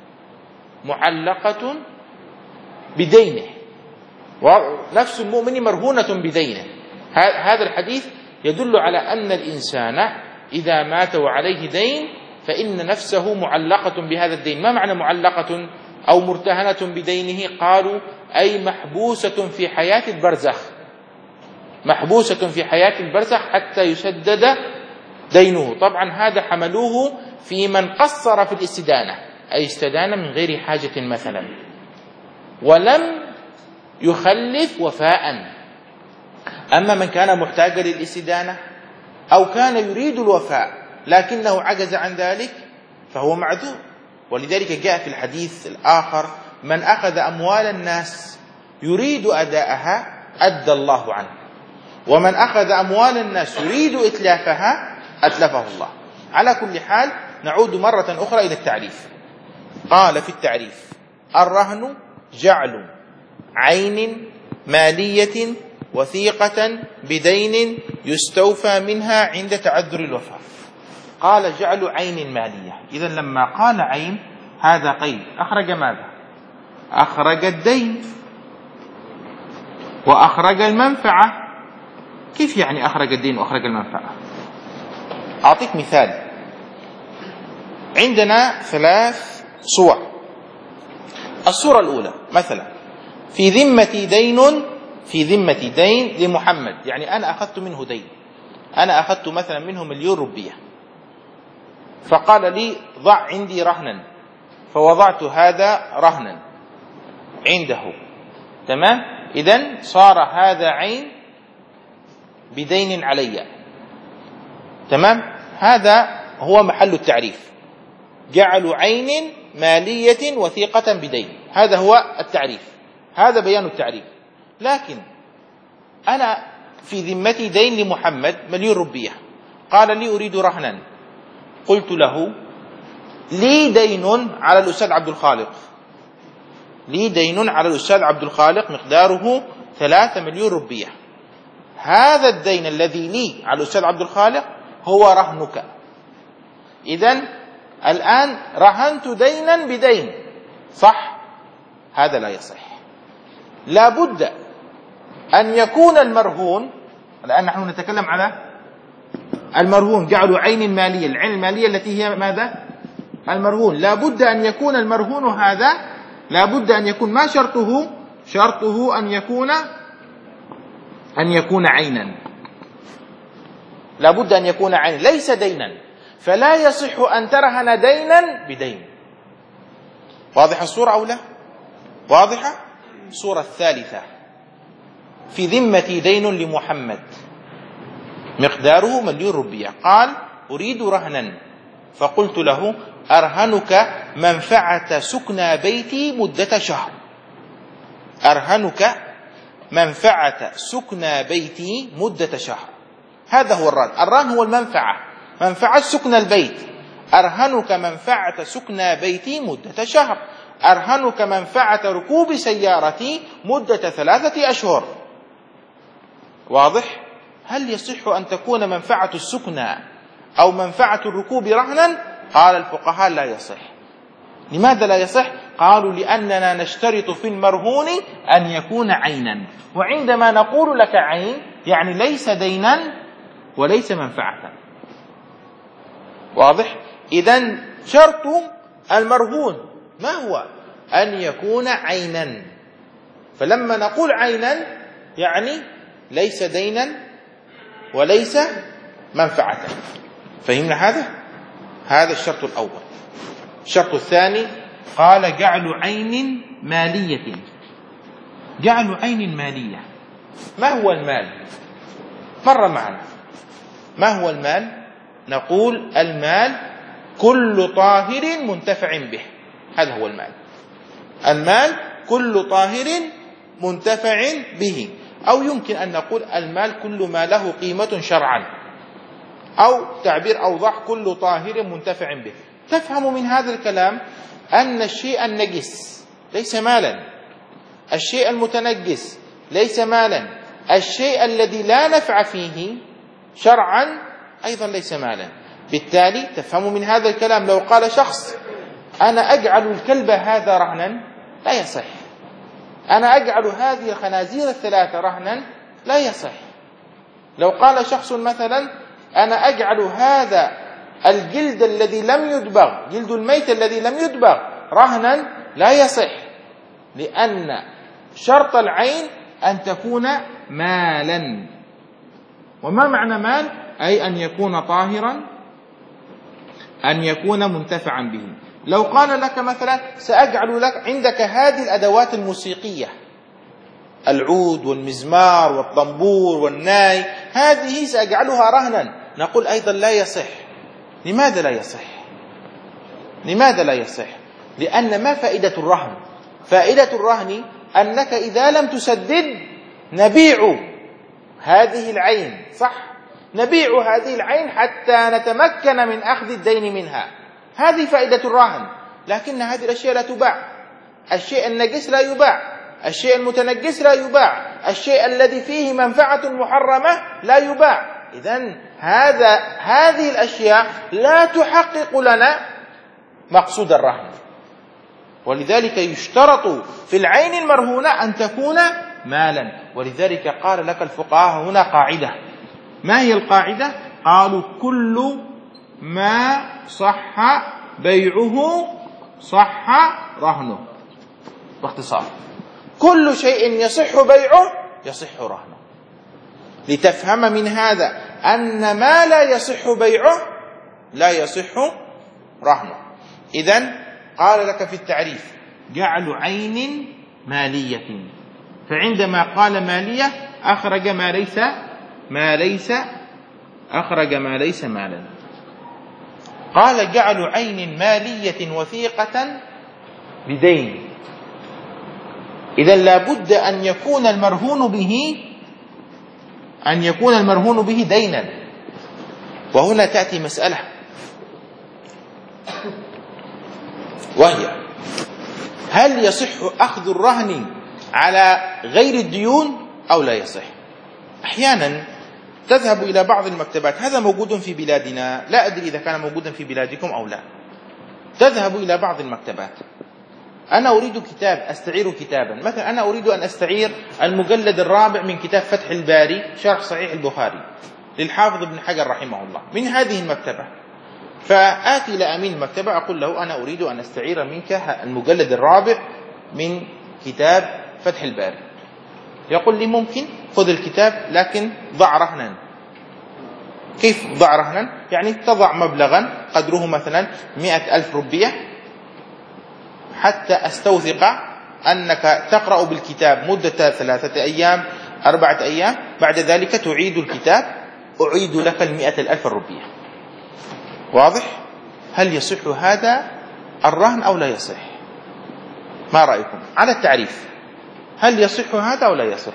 Speaker 1: معلقة بدينه، ونفس المؤمن مرهونة بدينه. هذا الحديث يدل على أن الإنسان إذا مات وعليه دين فإن نفسه معلقة بهذا الدين. ما معنى معلقة أو مرتهنة بدينه؟ قالوا أي محبوسة في حياة البرزخ، محبوسة في حياة البرزخ حتى يسدد دينه. طبعا هذا حملوه في من قصر في الاستدانة، أي استدان من غير حاجة مثلا ولم يخلف وفاء، أما من كان محتاجا للاستدانة أو كان يريد الوفاء لكنه عجز عن ذلك فهو معذور. ولذلك جاء في الحديث الآخر: من أخذ أموال الناس يريد أداءها أدى الله عنه، ومن أخذ أموال الناس يريد إتلافها أتلفه الله. على كل حال نعود مرة أخرى إلى التعريف. قال في التعريف: الرهن جعل عين مالية وثيقة بدين يستوفى منها عند تعذر الوفاة. قال جعل عين مالية، إذن لما قال عين هذا قيد، أخرج ماذا؟ أخرج الدين وأخرج المنفعة. كيف يعني أخرج الدين وأخرج المنفعة؟ أعطيك مثال. عندنا ثلاث صور. الصورة الأولى مثلا: في ذمتي دين في ذمتي دين لمحمد، يعني أنا أخذت منه دين، أنا أخذت مثلا منه مليون روبية، فقال لي ضع عندي رهنا، فوضعت هذا رهنا عنده، تمام؟ إذن صار هذا عين بدين علي، تمام؟ هذا هو محل التعريف، جعل عين مالية وثيقة بدين، هذا هو التعريف، هذا بيان التعريف. لكن أنا في ذمتي دين لمحمد مليون روبية، قال لي أريد رهنا، قلت له لي دين على الأستاذ عبد الخالق، لي دين على الأستاذ عبد الخالق مقداره ثلاثة مليون روبية، هذا الدين الذي لي على الأستاذ عبد الخالق هو رهنك. إذن الآن رهنت دينا بدين، صح؟ هذا لا يصح. لا بد أن يكون المرهون، الآن نحن نتكلم على المرهون، جعلوا عين مالية، العين المالية التي هي ماذا؟ المرهون. لا بد أن يكون المرهون هذا، لا بد أن يكون، ما شرطه؟ شرطه أن يكون أن يكون عينا، لا بد أن يكون عينا ليس دينا، فلا يصح أن ترهن دينا بدين. واضحة الصورة أو لا؟ واضحة. الصورة الثالثة: في ذمتي دين لمحمد مقداره مليون روبية، قال أريد رهنا، فقلت له أرهنك منفعة سكنى بيتي مدة شهر، أرهنك منفعة سكنى بيتي مدة شهر. هذا هو الرهن. الرهن هو المنفعة، منفعة سكنى البيت. أرهنك منفعة سكنى بيتي مدة شهر، أرهنك منفعة ركوب سيارتي مدة ثلاثة أشهر. واضح؟ هل يصح أن تكون منفعة السكنى أو منفعة الركوب رهنا؟ قال الفقهاء لا يصح. لماذا لا يصح؟ قالوا لأننا نشترط في المرهون أن يكون عينا، وعندما نقول لك عين يعني ليس دينا وليس منفعة. واضح؟ إذن شرط المرهون ما هو؟ أن يكون عينا. فلما نقول عينا يعني ليس دينا وليس منفعة. فهمنا هذا؟ هذا الشرط الأول. الشرط الثاني قال جعل عين مالية. جعل عين مالية، ما هو المال؟ مر معنا. ما هو المال؟ نقول المال كل طاهر منتفع به، هذا هو المال. المال كل طاهر منتفع به، أو يمكن أن نقول المال كل ما له قيمة شرعا، أو تعبير أوضح كل طاهر منتفع به. تفهم من هذا الكلام أن الشيء النجس ليس مالا، الشيء المتنجس ليس مالا، الشيء الذي لا نفع فيه شرعا أيضا ليس مالا. بالتالي تفهم من هذا الكلام لو قال شخص أنا أجعل الكلب هذا رهنا لا يصح، أنا أجعل هذه الخنازير الثلاثة رهنا لا يصح. لو قال شخص مثلا أنا أجعل هذا الجلد الذي لم يدبغ، جلد الميت الذي لم يدبغ رهنا لا يصح، لأن شرط العين أن تكون مالا. وما معنى مال؟ أي أن يكون طاهرا، أن يكون منتفعا به. لو قال لك مثلا سأجعل لك عندك هذه الأدوات الموسيقية العود والمزمار والطنبور والناي، هذه سأجعلها رهنا. نقول أيضا لا يصح. لماذا لا يصح؟ لماذا لا يصح؟ لأن ما فائدة الرهن؟ فائدة الرهن أنك إذا لم تسدد نبيع هذه العين، صح؟ نبيع هذه العين حتى نتمكن من أخذ الدين منها. هذه فائدة الرهن. لكن هذه الأشياء لا تباع. الشيء النجس لا يباع، الشيء المتنجس لا يباع، الشيء الذي فيه منفعة محرمة لا يباع. إذن هذا هذه الأشياء لا تحقق لنا مقصود الرهن. ولذلك يشترط في العين المرهونة أن تكون مالا. ولذلك قال لك الفقهاء هنا قاعدة. ما هي القاعدة؟ قالوا كل ما صح بيعه صح رهنه. باختصار كل شيء يصح بيعه يصح رهنه. لتفهم من هذا أن ما لا يصح بيعه لا يصح رهنه. إذن قال لك في التعريف جعل عين مالية، فعندما قال مالية أخرج ما ليس ما ليس أخرج ما ليس مالا. قال جعل عين مالية وثيقة بدين. إذا لابد أن يكون المرهون به أن يكون المرهون به دينا. وهنا تأتي مسألة، وهي هل يصح أخذ الرهن على غير الديون أو لا يصح؟ أحيانا تذهب إلى بعض المكتبات، هذا موجود في بلادنا، لا أدري إذا كان موجودا في بلادكم أو لا. تذهب إلى بعض المكتبات، أنا أريد كتاب، أستعير كتابا، مثلا أنا أريد أن أستعير المجلد الرابع من كتاب فتح الباري شرح صحيح البخاري للحافظ ابن حجر رحمه الله من هذه المكتبة. فآتي إلى أمين المكتبة أقول له أنا أريد أن أستعير منك المجلد الرابع من كتاب فتح الباري. يقول لي ممكن، خذ الكتاب لكن ضع رهنا. كيف ضع رهنا؟ يعني تضع مبلغا قدره مثلا مئة ألف روبية حتى أستوثق أنك تقرأ بالكتاب مدة ثلاثة أيام أربعة أيام، بعد ذلك تعيد الكتاب، أعيد لك المئة الألف الروبية. واضح؟ هل يصح هذا الرهن أو لا يصح؟ ما رأيكم على التعريف؟ هل يصح هذا أو لا يصح؟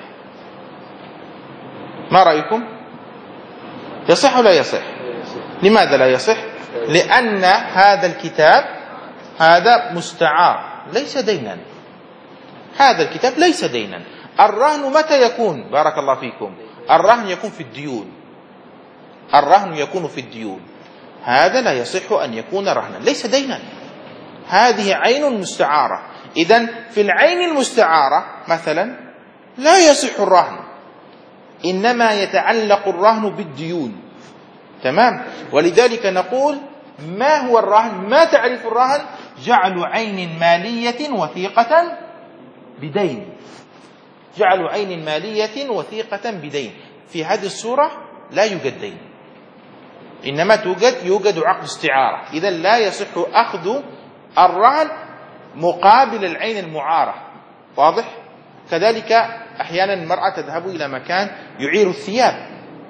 Speaker 1: ما رأيكم؟ يصح ولا يصح؟ لماذا لا يصح؟ لأن هذا الكتاب هذا مستعار ليس دينا. هذا الكتاب ليس دينا. الرهن متى يكون؟ بارك الله فيكم. الرهن يكون في الديون. الرهن يكون في الديون. هذا لا يصح أن يكون رهنا، ليس دينا. هذه عين مستعارة. إذن في العين المستعارة مثلا لا يصح الرهن، إنما يتعلق الرهن بالديون. تمام؟ ولذلك نقول ما هو الرهن؟ ما تعريف الرهن؟ جعل عين مالية وثيقة بدين. جعل عين مالية وثيقة بدين. في هذه الصورة لا يوجد دين، إنما توجد يوجد عقد استعارة. إذا لا يصح أخذ الرهن مقابل العين المعارة. واضح؟ كذلك أحيانا المرأة تذهب إلى مكان يعير الثياب،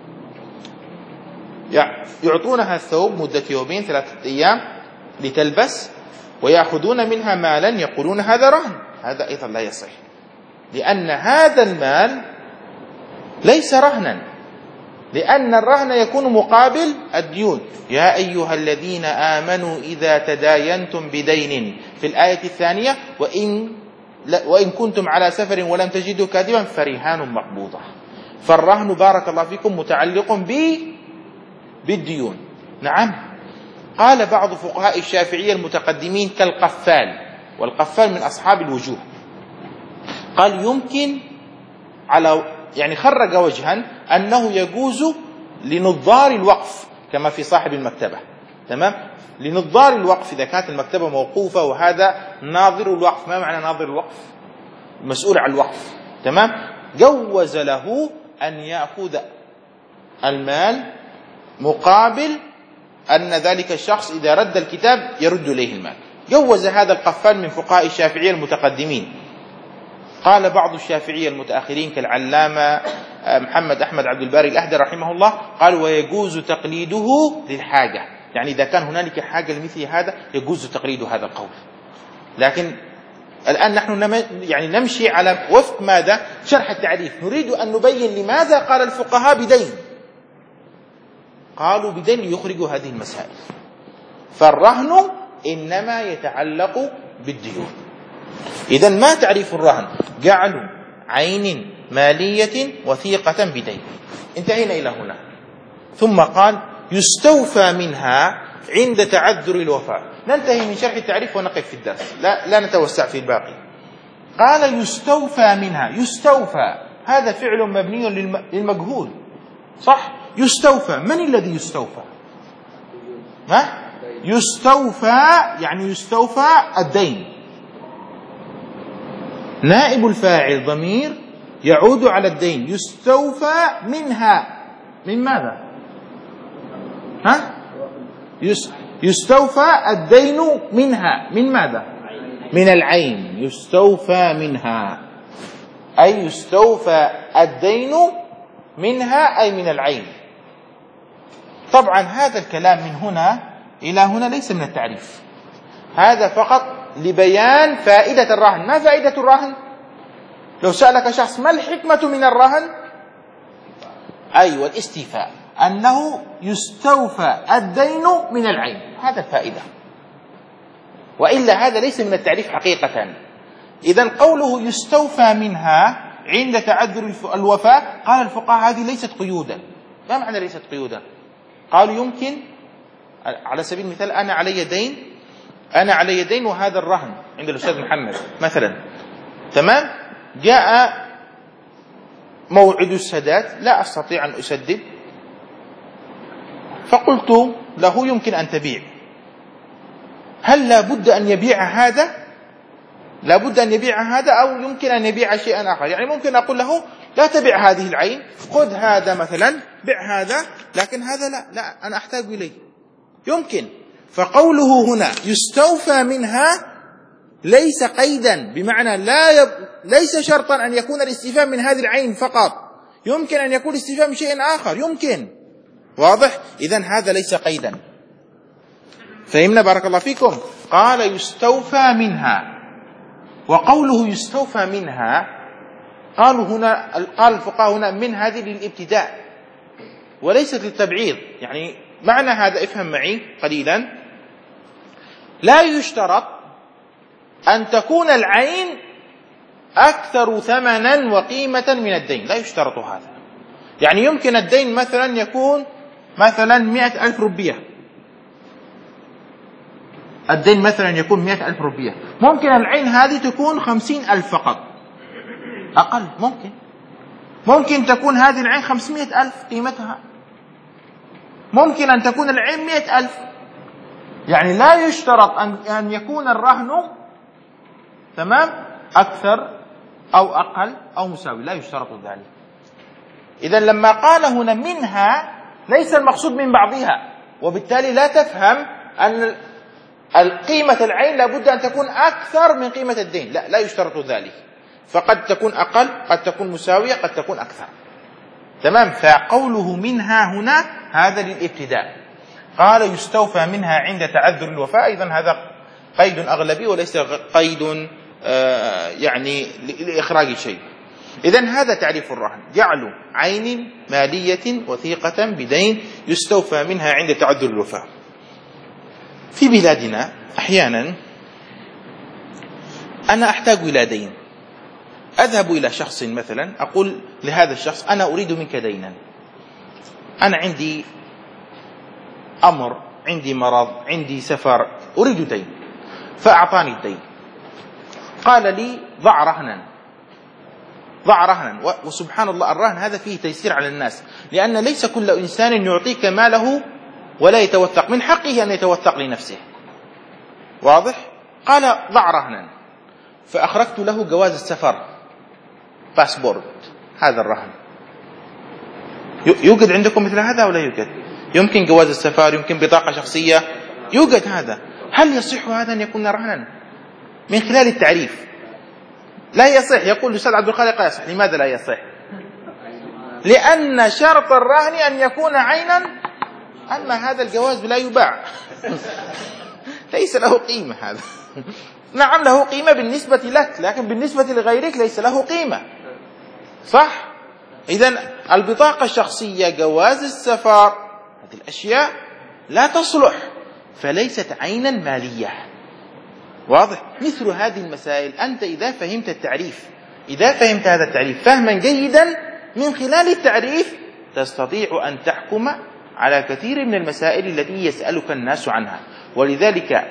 Speaker 1: يعطونها الثوب مدة يومين ثلاثة أيام لتلبس ويأخذون منها مالا يقولون هذا رهن. هذا أيضا لا يصح، لأن هذا المال ليس رهنا، لأن الرهن يكون مقابل الديون. يا أيها الذين آمنوا إذا تداينتم بدين في الآية الثانية وإن, وإن كنتم على سفر ولم تجدوا كاتبا فرهان مقبوضة. فالرهن بارك الله فيكم متعلق بالديون. نعم. قال بعض فقهاء الشافعية المتقدمين كالقفال، والقفال من أصحاب الوجوه، قال يمكن على يعني خرج وجها أنه يجوز لنظار الوقف كما في صاحب المكتبة. تمام؟ لنظار الوقف إذا كانت المكتبة موقوفة وهذا ناظر الوقف. ما معنى ناظر الوقف؟ مسؤول عن الوقف. تمام؟ جوز له أن يأخذ المال مقابل أن ذلك الشخص إذا رد الكتاب يرد إليه المال. جوز هذا القفال من فقهاء الشافعية المتقدمين. قال بعض الشافعية المتأخرين كالعلامة محمد أحمد عبد الباري الأهدى رحمه الله، قال ويجوز تقليده للحاجة، يعني إذا كان هنالك حاجة لمثل هذا يجوز تقليد هذا القول. لكن الآن نحن يعني نمشي على وفق ماذا؟ شرح التعريف. نريد أن نبين لماذا قال الفقهاء بدين. قالوا بدين ليخرجوا هذه المسائل. فالرهن إنما يتعلق بالديون. إذن ما تعريف الرهن؟ جعل عين مالية وثيقة بدين. انتهينا إلى هنا. ثم قال يستوفى منها عند تعذر الوفاء. ننتهي من شرح التعريف ونقف في الدرس، لا, لا نتوسع في الباقي. قال يستوفى منها. يستوفى هذا فعل مبني للمجهول، صح؟ يستوفى، من الذي يستوفى؟ ها؟ يستوفى يعني يستوفى الدين. نائب الفاعل ضمير يعود على الدين. يستوفى منها، من ماذا؟ ها؟ يستوفى الدين منها، من ماذا؟ من العين. يستوفى منها أي يستوفى الدين منها أي من العين. طبعا هذا الكلام من هنا إلى هنا ليس من التعريف، هذا فقط لبيان فائدة الرهن. ما فائدة الرهن؟ لو سألك شخص ما الحكمة من الرهن؟ أيوة الاستيفاء، أنه يستوفى الدين من العين، هذا الفائدة. وإلا هذا ليس من التعريف حقيقة. إذن قوله يستوفى منها عند تعذر الوفاء، قال الفقهاء هذه ليست قيودا. ما معنى ليست قيودا؟ قالوا يمكن على سبيل المثال أنا علي دين، أنا علي دين وهذا الرهن عند الأستاذ محمد مثلا، تمام؟ جاء موعد السداد، لا أستطيع أن أسدد، فقلت له يمكن أن تبيع. هل لا بد أن يبيع هذا؟ لا بد أن يبيع هذا أو يمكن أن يبيع شيئا آخر؟ يعني ممكن أقول له لا تبيع هذه العين، خذ هذا مثلا، بيع هذا، لكن هذا لا لا أنا أحتاج إليه، يمكن. فقوله هنا يستوفى منها ليس قيدا، بمعنى لا يب... ليس شرطا أن يكون الاستيفاء من هذه العين فقط، يمكن أن يكون الاستيفاء من شيء آخر، يمكن. واضح؟ إذن هذا ليس قيدا. فهمنا بارك الله فيكم؟ قال يستوفى منها. وقوله يستوفى منها قالوا هنا، قال الفقهاء هنا من هذه للابتداء وليست للتبعيض. يعني معنى هذا افهم معي قليلا، لا يشترط أن تكون العين أكثر ثمنا وقيمة من الدين، لا يشترط هذا. يعني يمكن الدين مثلا يكون مثلا مئة ألف روبية، الدين مثلا يكون مئة ألف روبية، ممكن العين هذه تكون خمسين ألف فقط، أقل ممكن. ممكن تكون هذه العين خمسمائة ألف قيمتها، ممكن أن تكون العين مئة ألف. يعني لا يشترط أن يكون الرهن تمام أكثر أو أقل أو مساوي، لا يشترط ذلك. إذن لما قال هنا منها ليس المقصود من بعضها، وبالتالي لا تفهم أن القيمة العين لابد أن تكون أكثر من قيمة الدين، لا لا يشترط ذلك، فقد تكون أقل، قد تكون مساوية، قد تكون أكثر، تمام. فقوله منها هنا هذا للابتداء. قال يستوفى منها عند تعذر الوفاء، إذن هذا قيد أغلبي وليس قيد آه يعني لإخراج شيء. إذن هذا تعريف الرهن، جعل عين مالية وثيقة بدين يستوفى منها عند تعذر الوفاء. في بلادنا أحيانا أنا أحتاج إلى دين، أذهب إلى شخص مثلا أقول لهذا الشخص أنا أريد منك دينا، أنا عندي أمر، عندي مرض، عندي سفر، أريد دين، فأعطاني الدين، قال لي ضع رهنا، ضع رهنا. وسبحان الله الرهن هذا فيه تيسير على الناس، لأن ليس كل إنسان يعطيك ماله ولا يتوثق، من حقه أن يتوثق لنفسه، واضح؟ قال ضع رهنا، فأخرجت له جواز السفر، باسبورت، هذا الرهن. يوجد عندكم مثل هذا ولا يوجد؟ يمكن جواز السفر، يمكن بطاقة شخصية، يوجد هذا. هل يصح هذا أن يكون رهنا؟ من خلال التعريف لا يصح. يقول الأستاذ عبد الخالق لا يصح. لماذا لا يصح؟ لأن شرط الرهن أن يكون عينا، أما هذا الجواز لا يباع ليس له قيمة هذا. نعم له قيمة بالنسبة لك، لكن بالنسبة لغيرك ليس له قيمة، صح؟ إذن البطاقة الشخصية، جواز السفر، هذه الأشياء لا تصلح، فليست عينا مالية. واضح؟ مثل هذه المسائل أنت إذا فهمت التعريف، إذا فهمت هذا التعريف فهما جيدا، من خلال التعريف تستطيع أن تحكم على كثير من المسائل التي يسألك الناس عنها. ولذلك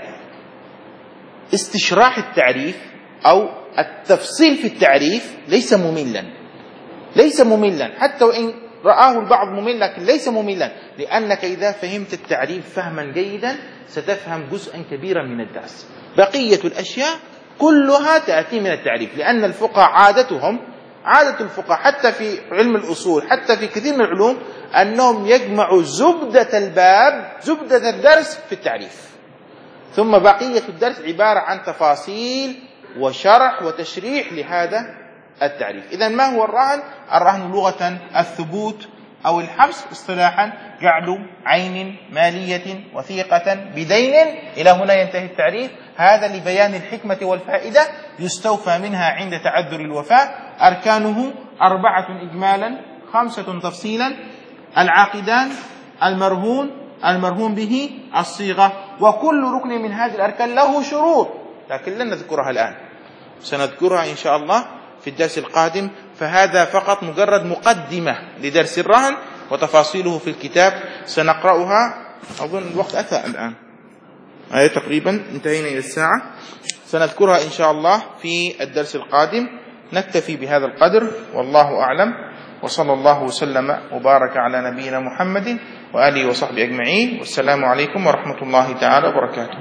Speaker 1: استشراح التعريف أو التفصيل في التعريف ليس مملا، ليس مملا حتى وإن رآه البعض ممل، لكن ليس مملا، لأنك إذا فهمت التعريف فهما جيدا ستفهم جزءا كبيرا من الدرس. بقية الأشياء كلها تأتي من التعريف، لأن الفقهاء عادتهم، عادة الفقهاء حتى في علم الأصول، حتى في كثير من العلوم، أنهم يجمعوا زبدة الباب، زبدة الدرس في التعريف، ثم بقية الدرس عبارة عن تفاصيل وشرح وتشريح لهذا التعريف. إذن ما هو الرهن؟ الرهن لغة الثبوت أو الحبس، اصطلاحا جعل عين مالية وثيقة بدين. إلى هنا ينتهي التعريف. هذا لبيان الحكمة والفائدة. يستوفى منها عند تعذر الوفاة. أركانه أربعة إجمالا، خمسة تفصيلا: العاقدان، المرهون، المرهون به، الصيغة. وكل ركن من هذه الأركان له شروط، لكن لن نذكرها الآن، سنذكرها إن شاء الله في الدرس القادم. فهذا فقط مجرد مقدمة لدرس الرهن، وتفاصيله في الكتاب سنقرأها. أظن الوقت أتى الآن، هذا تقريبا انتهينا إلى الساعة. سنذكرها إن شاء الله في الدرس القادم. نكتفي بهذا القدر، والله أعلم، وصلى الله وسلم وبارك على نبينا محمد وآله وصحبه أجمعين، والسلام عليكم ورحمة الله تعالى وبركاته.